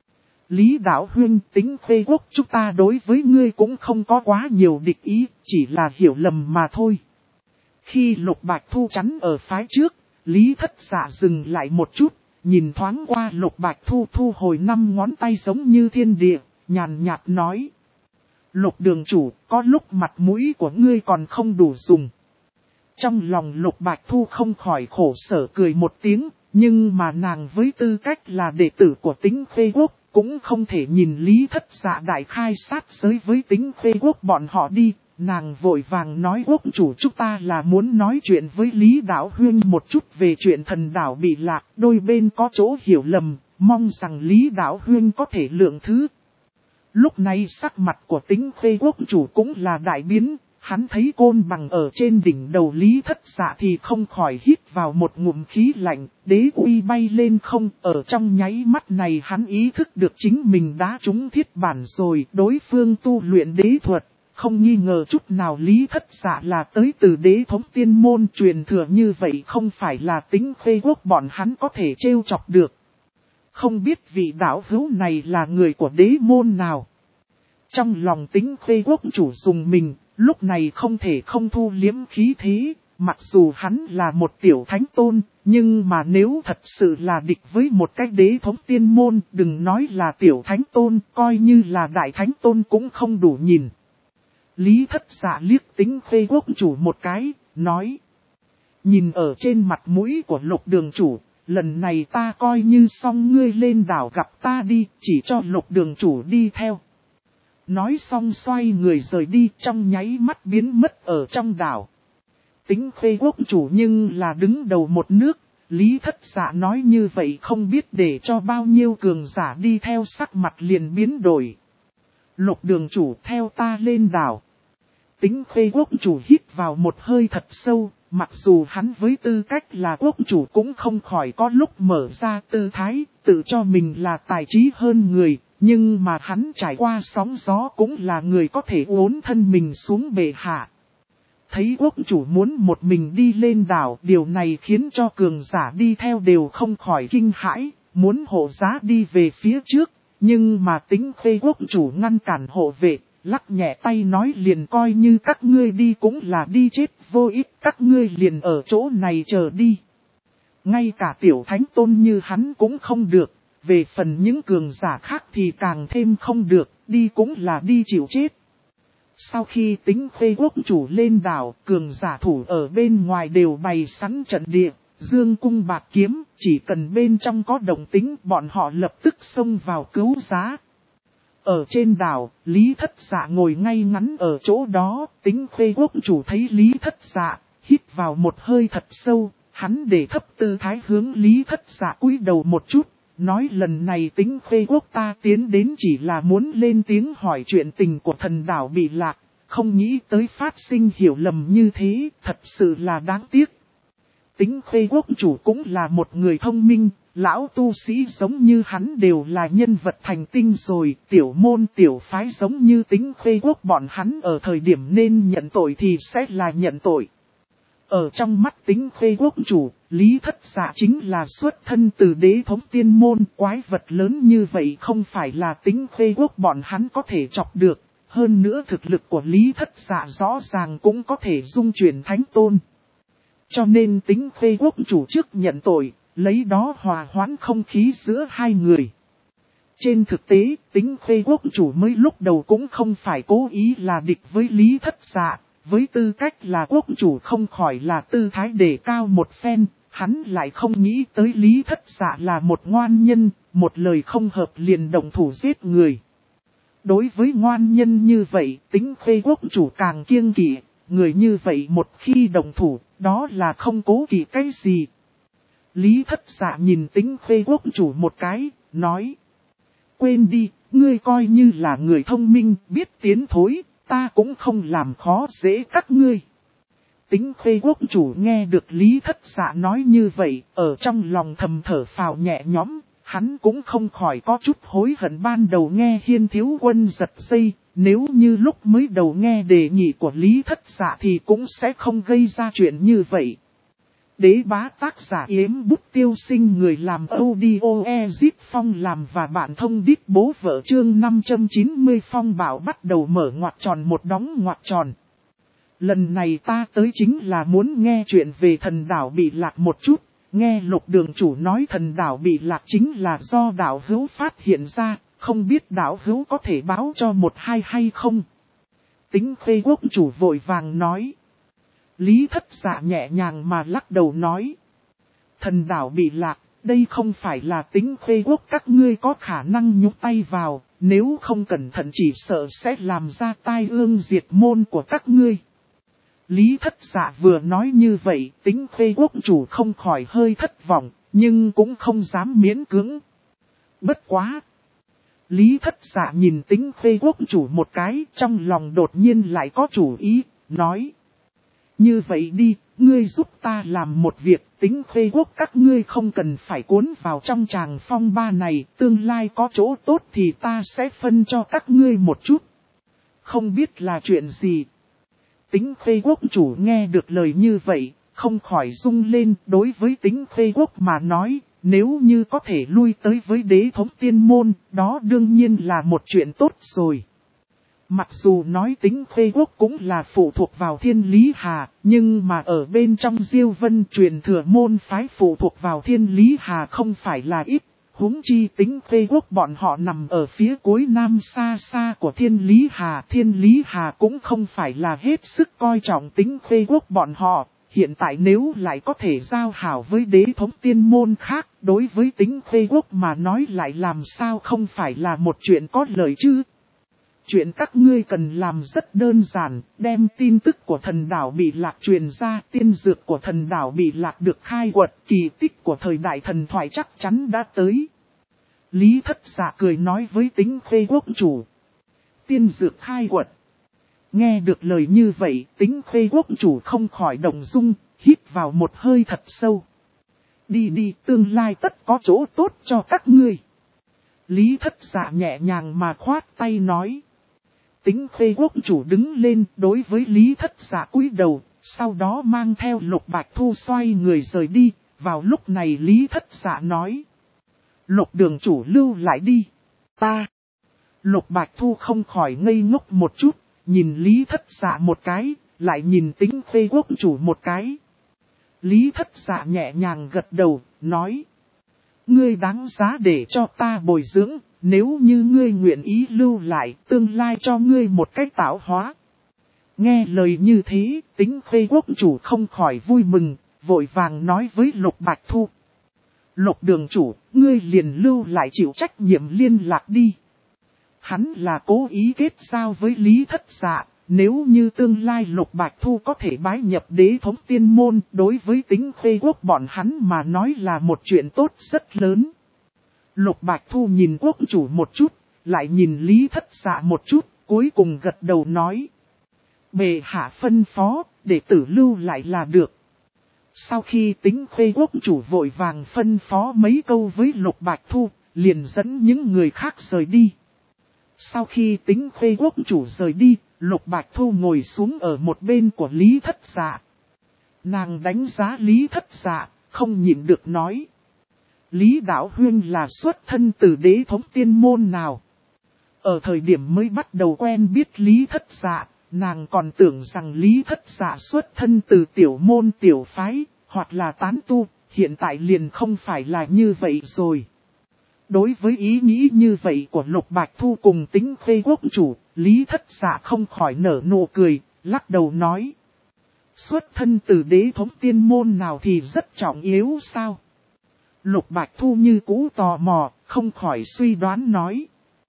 Lý Đạo Huynh, Tính Khê quốc chúng ta đối với ngươi cũng không có quá nhiều địch ý, chỉ là hiểu lầm mà thôi. Khi Lục Bạch Thu chắn ở phái trước, Lý Thất Dạ dừng lại một chút, nhìn thoáng qua Lục Bạch Thu thu hồi 5 ngón tay giống như thiên địa, nhàn nhạt nói. Lục đường chủ, có lúc mặt mũi của ngươi còn không đủ dùng. Trong lòng Lục Bạch Thu không khỏi khổ sở cười một tiếng, nhưng mà nàng với tư cách là đệ tử của Tính Khê quốc, cũng không thể nhìn Lý Thất Dạ đại khai sát giới với Tính Khê quốc bọn họ đi. Nàng vội vàng nói quốc chủ chúng ta là muốn nói chuyện với Lý Đạo Huynh một chút về chuyện thần đảo bị lạc, đôi bên có chỗ hiểu lầm, mong rằng Lý Đạo Huynh có thể lượng thứ. Lúc này sắc mặt của Tính Khê quốc chủ cũng là đại biến, hắn thấy côn bằng ở trên đỉnh đầu Lý Thất Dạ thì không khỏi hít vào một ngụm khí lạnh, đế uy bay lên không, ở trong nháy mắt này hắn ý thức được chính mình đã trúng thiết bản rồi, đối phương tu luyện đế thuật, không nghi ngờ chút nào Lý Thất Dạ là tới từ đế thống tiên môn truyền thừa, như vậy không phải là Tính Khê quốc bọn hắn có thể trêu chọc được. Không biết vị đạo hữu này là người của đế môn nào. Trong lòng Tính Khê quốc chủ dùng mình, lúc này không thể không thu liếm khí thế, mặc dù hắn là một Tiểu Thánh Tôn, nhưng mà nếu thật sự là địch với một cái đế thống tiên môn, đừng nói là Tiểu Thánh Tôn, coi như là Đại Thánh Tôn cũng không đủ nhìn. Lý Thất Dạ liếc Tính Khê quốc chủ một cái, nói. Nhìn ở trên mặt mũi của Lục đường chủ, lần này ta coi như xong ngươi lên đảo gặp ta đi, chỉ cho Lục đường chủ đi theo. Nói xong xoay người rời đi, trong nháy mắt biến mất ở trong đảo. Tính Khê quốc chủ nhưng là đứng đầu một nước, Lý Thất Dạ nói như vậy không biết để cho bao nhiêu cường giả đi theo, sắc mặt liền biến đổi. Lục đường chủ theo ta lên đảo. Tính Khê quốc chủ hít vào một hơi thật sâu, mặc dù hắn với tư cách là quốc chủ cũng không khỏi có lúc mở ra tư thái, tự cho mình là tài trí hơn người, nhưng mà hắn trải qua sóng gió cũng là người có thể uốn thân mình xuống bệ hạ. Thấy quốc chủ muốn một mình đi lên đảo, điều này khiến cho cường giả đi theo đều không khỏi kinh hãi, muốn hộ giá đi về phía trước, nhưng mà Tính Khê quốc chủ ngăn cản hộ vệ. Lắc nhẹ tay nói liền coi như các ngươi đi cũng là đi chết vô ích, các ngươi liền ở chỗ này chờ đi. Ngay cả tiểu thánh tôn như hắn cũng không được, về phần những cường giả khác thì càng thêm không được, đi cũng là đi chịu chết. Sau khi Tính Khê quốc chủ lên đảo, cường giả thủ ở bên ngoài đều bày sẵn trận địa, dương cung bạc kiếm, chỉ cần bên trong có động tĩnh bọn họ lập tức xông vào cứu giá. Ở trên đảo, Lý Thất Dạ ngồi ngay ngắn ở chỗ đó, Tính Khê quốc chủ thấy Lý Thất Dạ, hít vào một hơi thật sâu, hắn để thấp tư thái hướng Lý Thất Dạ cúi đầu một chút, nói lần này Tính Khê quốc ta tiến đến chỉ là muốn lên tiếng hỏi chuyện tình của thần đảo bị lạc, không nghĩ tới phát sinh hiểu lầm như thế, thật sự là đáng tiếc. Tính Khê quốc chủ cũng là một người thông minh. Lão tu sĩ giống như hắn đều là nhân vật thành tinh rồi, tiểu môn tiểu phái giống như Tính Khê quốc bọn hắn ở thời điểm nên nhận tội thì sẽ là nhận tội. Ở trong mắt Tính Khê quốc chủ, Lý Thất Dạ chính là xuất thân từ đế thống tiên môn, quái vật lớn như vậy không phải là Tính Khê quốc bọn hắn có thể chọc được, hơn nữa thực lực của Lý Thất Dạ rõ ràng cũng có thể dung chuyển thánh tôn. Cho nên Tính Khê quốc chủ trước nhận tội. Lấy đó hòa hoãn không khí giữa hai người. Trên thực tế, Tính Khê quốc chủ mới lúc đầu cũng không phải cố ý là địch với Lý Thất Dạ. Với tư cách là quốc chủ không khỏi là tư thái đề cao một phen, hắn lại không nghĩ tới Lý Thất Dạ là một ngoan nhân, một lời không hợp liền động thủ giết người. Đối với ngoan nhân như vậy, Tính Khê quốc chủ càng kiêng kỵ, người như vậy một khi động thủ, đó là không cố kỵ cái gì. Lý Thất Dạ nhìn Tính Khê quốc chủ một cái, nói. Quên đi, ngươi coi như là người thông minh, biết tiến thối, ta cũng không làm khó dễ các ngươi. Tính Khê quốc chủ nghe được Lý Thất Dạ nói như vậy, ở trong lòng thầm thở phào nhẹ nhõm, hắn cũng không khỏi có chút hối hận ban đầu nghe Hiên Thiếu Quân giật dây, nếu như lúc mới đầu nghe đề nghị của Lý Thất Dạ thì cũng sẽ không gây ra chuyện như vậy. Đế bá tác giả Yếm Bút Tiêu Sinh, người làm audio Ezip Phong làm và bạn thông đít bố vợ chương 590 Phong bảo bắt đầu mở ngoặc tròn một đóng ngoặc tròn. Lần này ta tới chính là muốn nghe chuyện về thần đảo bị lạc một chút, nghe Lục đường chủ nói thần đảo bị lạc chính là do đảo hữu phát hiện ra, không biết đảo hữu có thể báo cho một hai hay không. Tính Khê quốc chủ vội vàng nói. Lý Thất Dạ nhẹ nhàng mà lắc đầu nói. Thần đảo bị lạc, đây không phải là Tính Khê quốc các ngươi có khả năng nhúc tay vào, nếu không cẩn thận chỉ sợ sẽ làm ra tai ương diệt môn của các ngươi. Lý Thất Dạ vừa nói như vậy, Tính Khê quốc chủ không khỏi hơi thất vọng, nhưng cũng không dám miễn cưỡng. Bất quá! Lý Thất Dạ nhìn Tính Khê quốc chủ một cái, trong lòng đột nhiên lại có chủ ý, nói. Như vậy đi, ngươi giúp ta làm một việc, Tính Khê quốc các ngươi không cần phải cuốn vào trong tràng phong ba này, tương lai có chỗ tốt thì ta sẽ phân cho các ngươi một chút. Không biết là chuyện gì. Tính Khê quốc chủ nghe được lời như vậy, không khỏi rung lên. Đối với Tính Khê quốc mà nói, nếu như có thể lui tới với đế thống tiên môn, đó đương nhiên là một chuyện tốt rồi. Mặc dù nói Tính Khê quốc cũng là phụ thuộc vào Thiên Lý Hà, nhưng mà ở bên trong Diêu Vân truyền thừa môn phái phụ thuộc vào Thiên Lý Hà không phải là ít. Huống chi Tính Khê quốc bọn họ nằm ở phía cuối nam xa xa của Thiên Lý Hà. Thiên Lý Hà cũng không phải là hết sức coi trọng Tính Khê quốc bọn họ. Hiện tại nếu lại có thể giao hảo với đế thống tiên môn khác, đối với Tĩnh Khê Quốc mà nói lại làm sao không phải là một chuyện có lợi chứ. Chuyện các ngươi cần làm rất đơn giản, đem tin tức của thần đảo bị lạc truyền ra, tiên dược của thần đảo bị lạc được khai quật, kỳ tích của thời đại thần thoại chắc chắn đã tới. Lý Thất Dạ cười nói với Tĩnh Khê Quốc chủ. Tiên dược khai quật. Nghe được lời như vậy, Tĩnh Khê Quốc chủ không khỏi động dung, hít vào một hơi thật sâu. Đi đi, tương lai tất có chỗ tốt cho các ngươi. Lý Thất Dạ nhẹ nhàng mà khoát tay nói. Tĩnh Khê Quốc chủ đứng lên đối với Lý Thất Dạ cúi đầu, sau đó mang theo Lục Bạch Thu xoay người rời đi. Vào lúc này Lý Thất Dạ nói. Lục đường chủ lưu lại đi. Ta. Lục Bạch Thu không khỏi ngây ngốc một chút, nhìn Lý Thất Dạ một cái, lại nhìn Tĩnh Khê Quốc chủ một cái. Lý Thất Dạ nhẹ nhàng gật đầu, nói. Ngươi đáng giá để cho ta bồi dưỡng, nếu như ngươi nguyện ý lưu lại, tương lai cho ngươi một cách tạo hóa. Nghe lời như thế, Tĩnh Khê Quốc chủ không khỏi vui mừng, vội vàng nói với Lục Bạch Thu. Lục đường chủ, ngươi liền lưu lại chịu trách nhiệm liên lạc đi. Hắn là cố ý kết giao với Lý Thất Dạ, nếu như tương lai Lục Bạch Thu có thể bái nhập đế thống tiên môn, đối với Tĩnh Khê Quốc bọn hắn mà nói là một chuyện tốt rất lớn. Lục Bạch Thu nhìn quốc chủ một chút, lại nhìn Lý Thất Dạ một chút, cuối cùng gật đầu nói. Bệ hạ phân phó, để tử lưu lại là được. Sau khi Tĩnh Khê Quốc chủ vội vàng phân phó mấy câu với Lục Bạch Thu, liền dẫn những người khác rời đi. Sau khi Tĩnh Khê Quốc chủ rời đi, Lục Bạch Thu ngồi xuống ở một bên của Lý Thất Dạ. Nàng đánh giá Lý Thất Dạ, không nhịn được nói. Lý Đạo Huyên là xuất thân từ đế thống tiên môn nào? Ở thời điểm mới bắt đầu quen biết Lý Thất Dạ, nàng còn tưởng rằng Lý Thất Dạ xuất thân từ tiểu môn tiểu phái, hoặc là tán tu, hiện tại liền không phải là như vậy rồi. Đối với ý nghĩ như vậy của Lục Bạch Thu cùng Tĩnh Khê Quốc chủ, Lý Thất Dạ không khỏi nở nụ cười, lắc đầu nói. Xuất thân từ đế thống tiên môn nào thì rất trọng yếu sao? Lục Bạch Thu như cũ tò mò, không khỏi suy đoán nói.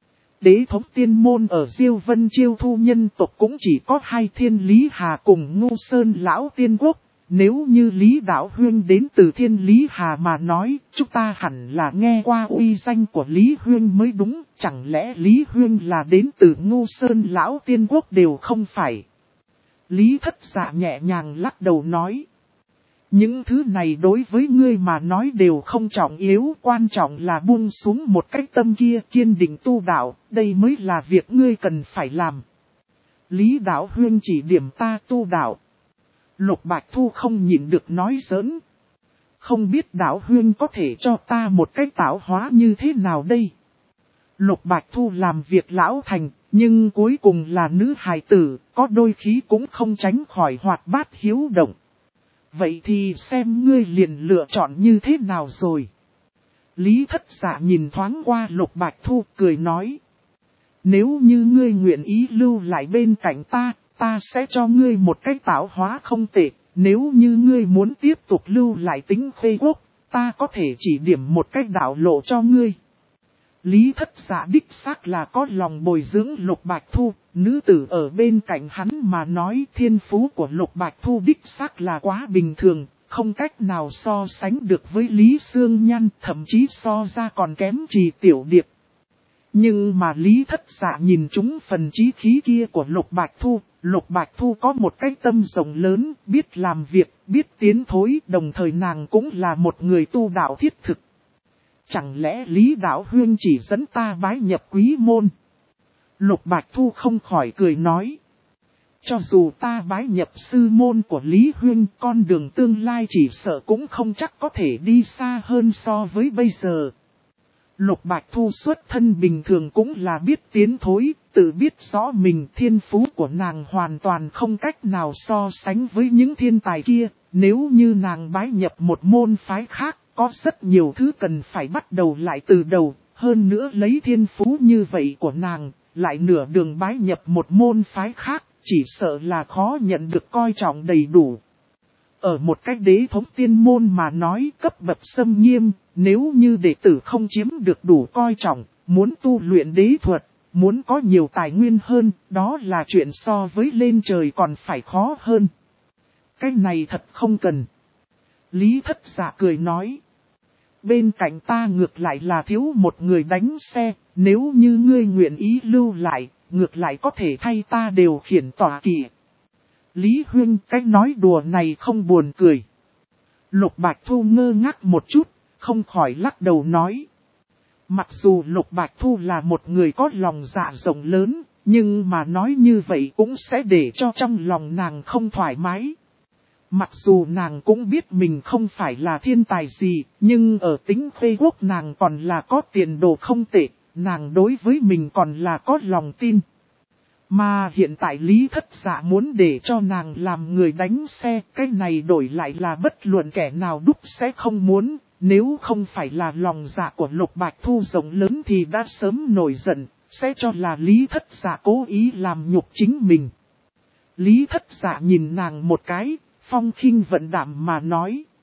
Đế thống tiên môn ở Diêu Vân Chiêu Thu nhân tộc cũng chỉ có hai Thiên Lý Hà cùng Ngô Sơn Lão Tiên Quốc. Nếu như Lý Đạo Huyên đến từ Thiên Lý Hà mà nói, chúng ta hẳn là nghe qua uy danh của Lý Huyên mới đúng, chẳng lẽ Lý Huyên là đến từ Ngô Sơn Lão Tiên Quốc đều không phải. Lý Thất Dạ nhẹ nhàng lắc đầu nói. Những thứ này đối với ngươi mà nói đều không trọng yếu, quan trọng là buông xuống một cái tâm kia kiên định tu đạo, đây mới là việc ngươi cần phải làm. Lý Đạo Huyên chỉ điểm ta tu đạo. Lục Bạch Thu không nhịn được nói giỡn. Không biết Đạo Huyên có thể cho ta một cách tạo hóa như thế nào đây? Lục Bạch Thu làm việc lão thành, nhưng cuối cùng là nữ hài tử, có đôi khi cũng không tránh khỏi hoạt bát hiếu động. Vậy thì xem ngươi liền lựa chọn như thế nào rồi. Lý Thất Dạ nhìn thoáng qua Lục Bạch Thu cười nói. Nếu như ngươi nguyện ý lưu lại bên cạnh ta, ta sẽ cho ngươi một cách tạo hóa không tệ. Nếu như ngươi muốn tiếp tục lưu lại Tĩnh Khê Quốc, ta có thể chỉ điểm một cách đạo lộ cho ngươi. Lý Thất Dạ đích xác là có lòng bồi dưỡng Lục Bạch Thu, nữ tử ở bên cạnh hắn mà nói thiên phú của Lục Bạch Thu đích xác là quá bình thường, không cách nào so sánh được với Lý Sương Nhan, thậm chí so ra còn kém Trì Tiểu Điệp. Nhưng mà Lý Thất Dạ nhìn chúng phần chí khí kia của Lục Bạch Thu, Lục Bạch Thu có một cái tâm rộng lớn, biết làm việc, biết tiến thối, đồng thời nàng cũng là một người tu đạo thiết thực. Chẳng lẽ Lý Đạo Huyên chỉ dẫn ta bái nhập quý môn? Lục Bạch Thu không khỏi cười nói. Cho dù ta bái nhập sư môn của Lý Huyên, con đường tương lai chỉ sợ cũng không chắc có thể đi xa hơn so với bây giờ. Lục Bạch Thu xuất thân bình thường cũng là biết tiến thối, tự biết rõ mình thiên phú của nàng hoàn toàn không cách nào so sánh với những thiên tài kia, nếu như nàng bái nhập một môn phái khác. Có rất nhiều thứ cần phải bắt đầu lại từ đầu, hơn nữa lấy thiên phú như vậy của nàng, lại nửa đường bái nhập một môn phái khác, chỉ sợ là khó nhận được coi trọng đầy đủ. Ở một cách đế thống tiên môn mà nói cấp bậc xâm nghiêm, nếu như đệ tử không chiếm được đủ coi trọng, muốn tu luyện đế thuật, muốn có nhiều tài nguyên hơn, đó là chuyện so với lên trời còn phải khó hơn. Cái này thật không cần. Lý Thất Dạ cười nói. Bên cạnh ta ngược lại là thiếu một người đánh xe, nếu như ngươi nguyện ý lưu lại, ngược lại có thể thay ta điều khiển tọa kỵ. Lý Huyên, cái nói đùa này không buồn cười. Lục Bạch Thu ngơ ngác một chút, không khỏi lắc đầu nói. Mặc dù Lục Bạch Thu là một người có lòng dạ rộng lớn, nhưng mà nói như vậy cũng sẽ để cho trong lòng nàng không thoải mái. Mặc dù nàng cũng biết mình không phải là thiên tài gì, nhưng ở tính Khê Quốc nàng còn là có tiền đồ không tệ, nàng đối với mình còn là có lòng tin. Mà hiện tại Lý Thất Dạ muốn để cho nàng làm người đánh xe, cái này đổi lại là bất luận kẻ nào đúc sẽ không muốn, nếu không phải là lòng dạ của Lục Bạch Thu rộng lớn thì đã sớm nổi giận, sẽ cho là Lý Thất Dạ cố ý làm nhục chính mình. Lý Thất Dạ nhìn nàng một cái, phong khinh vận đảm mà nói.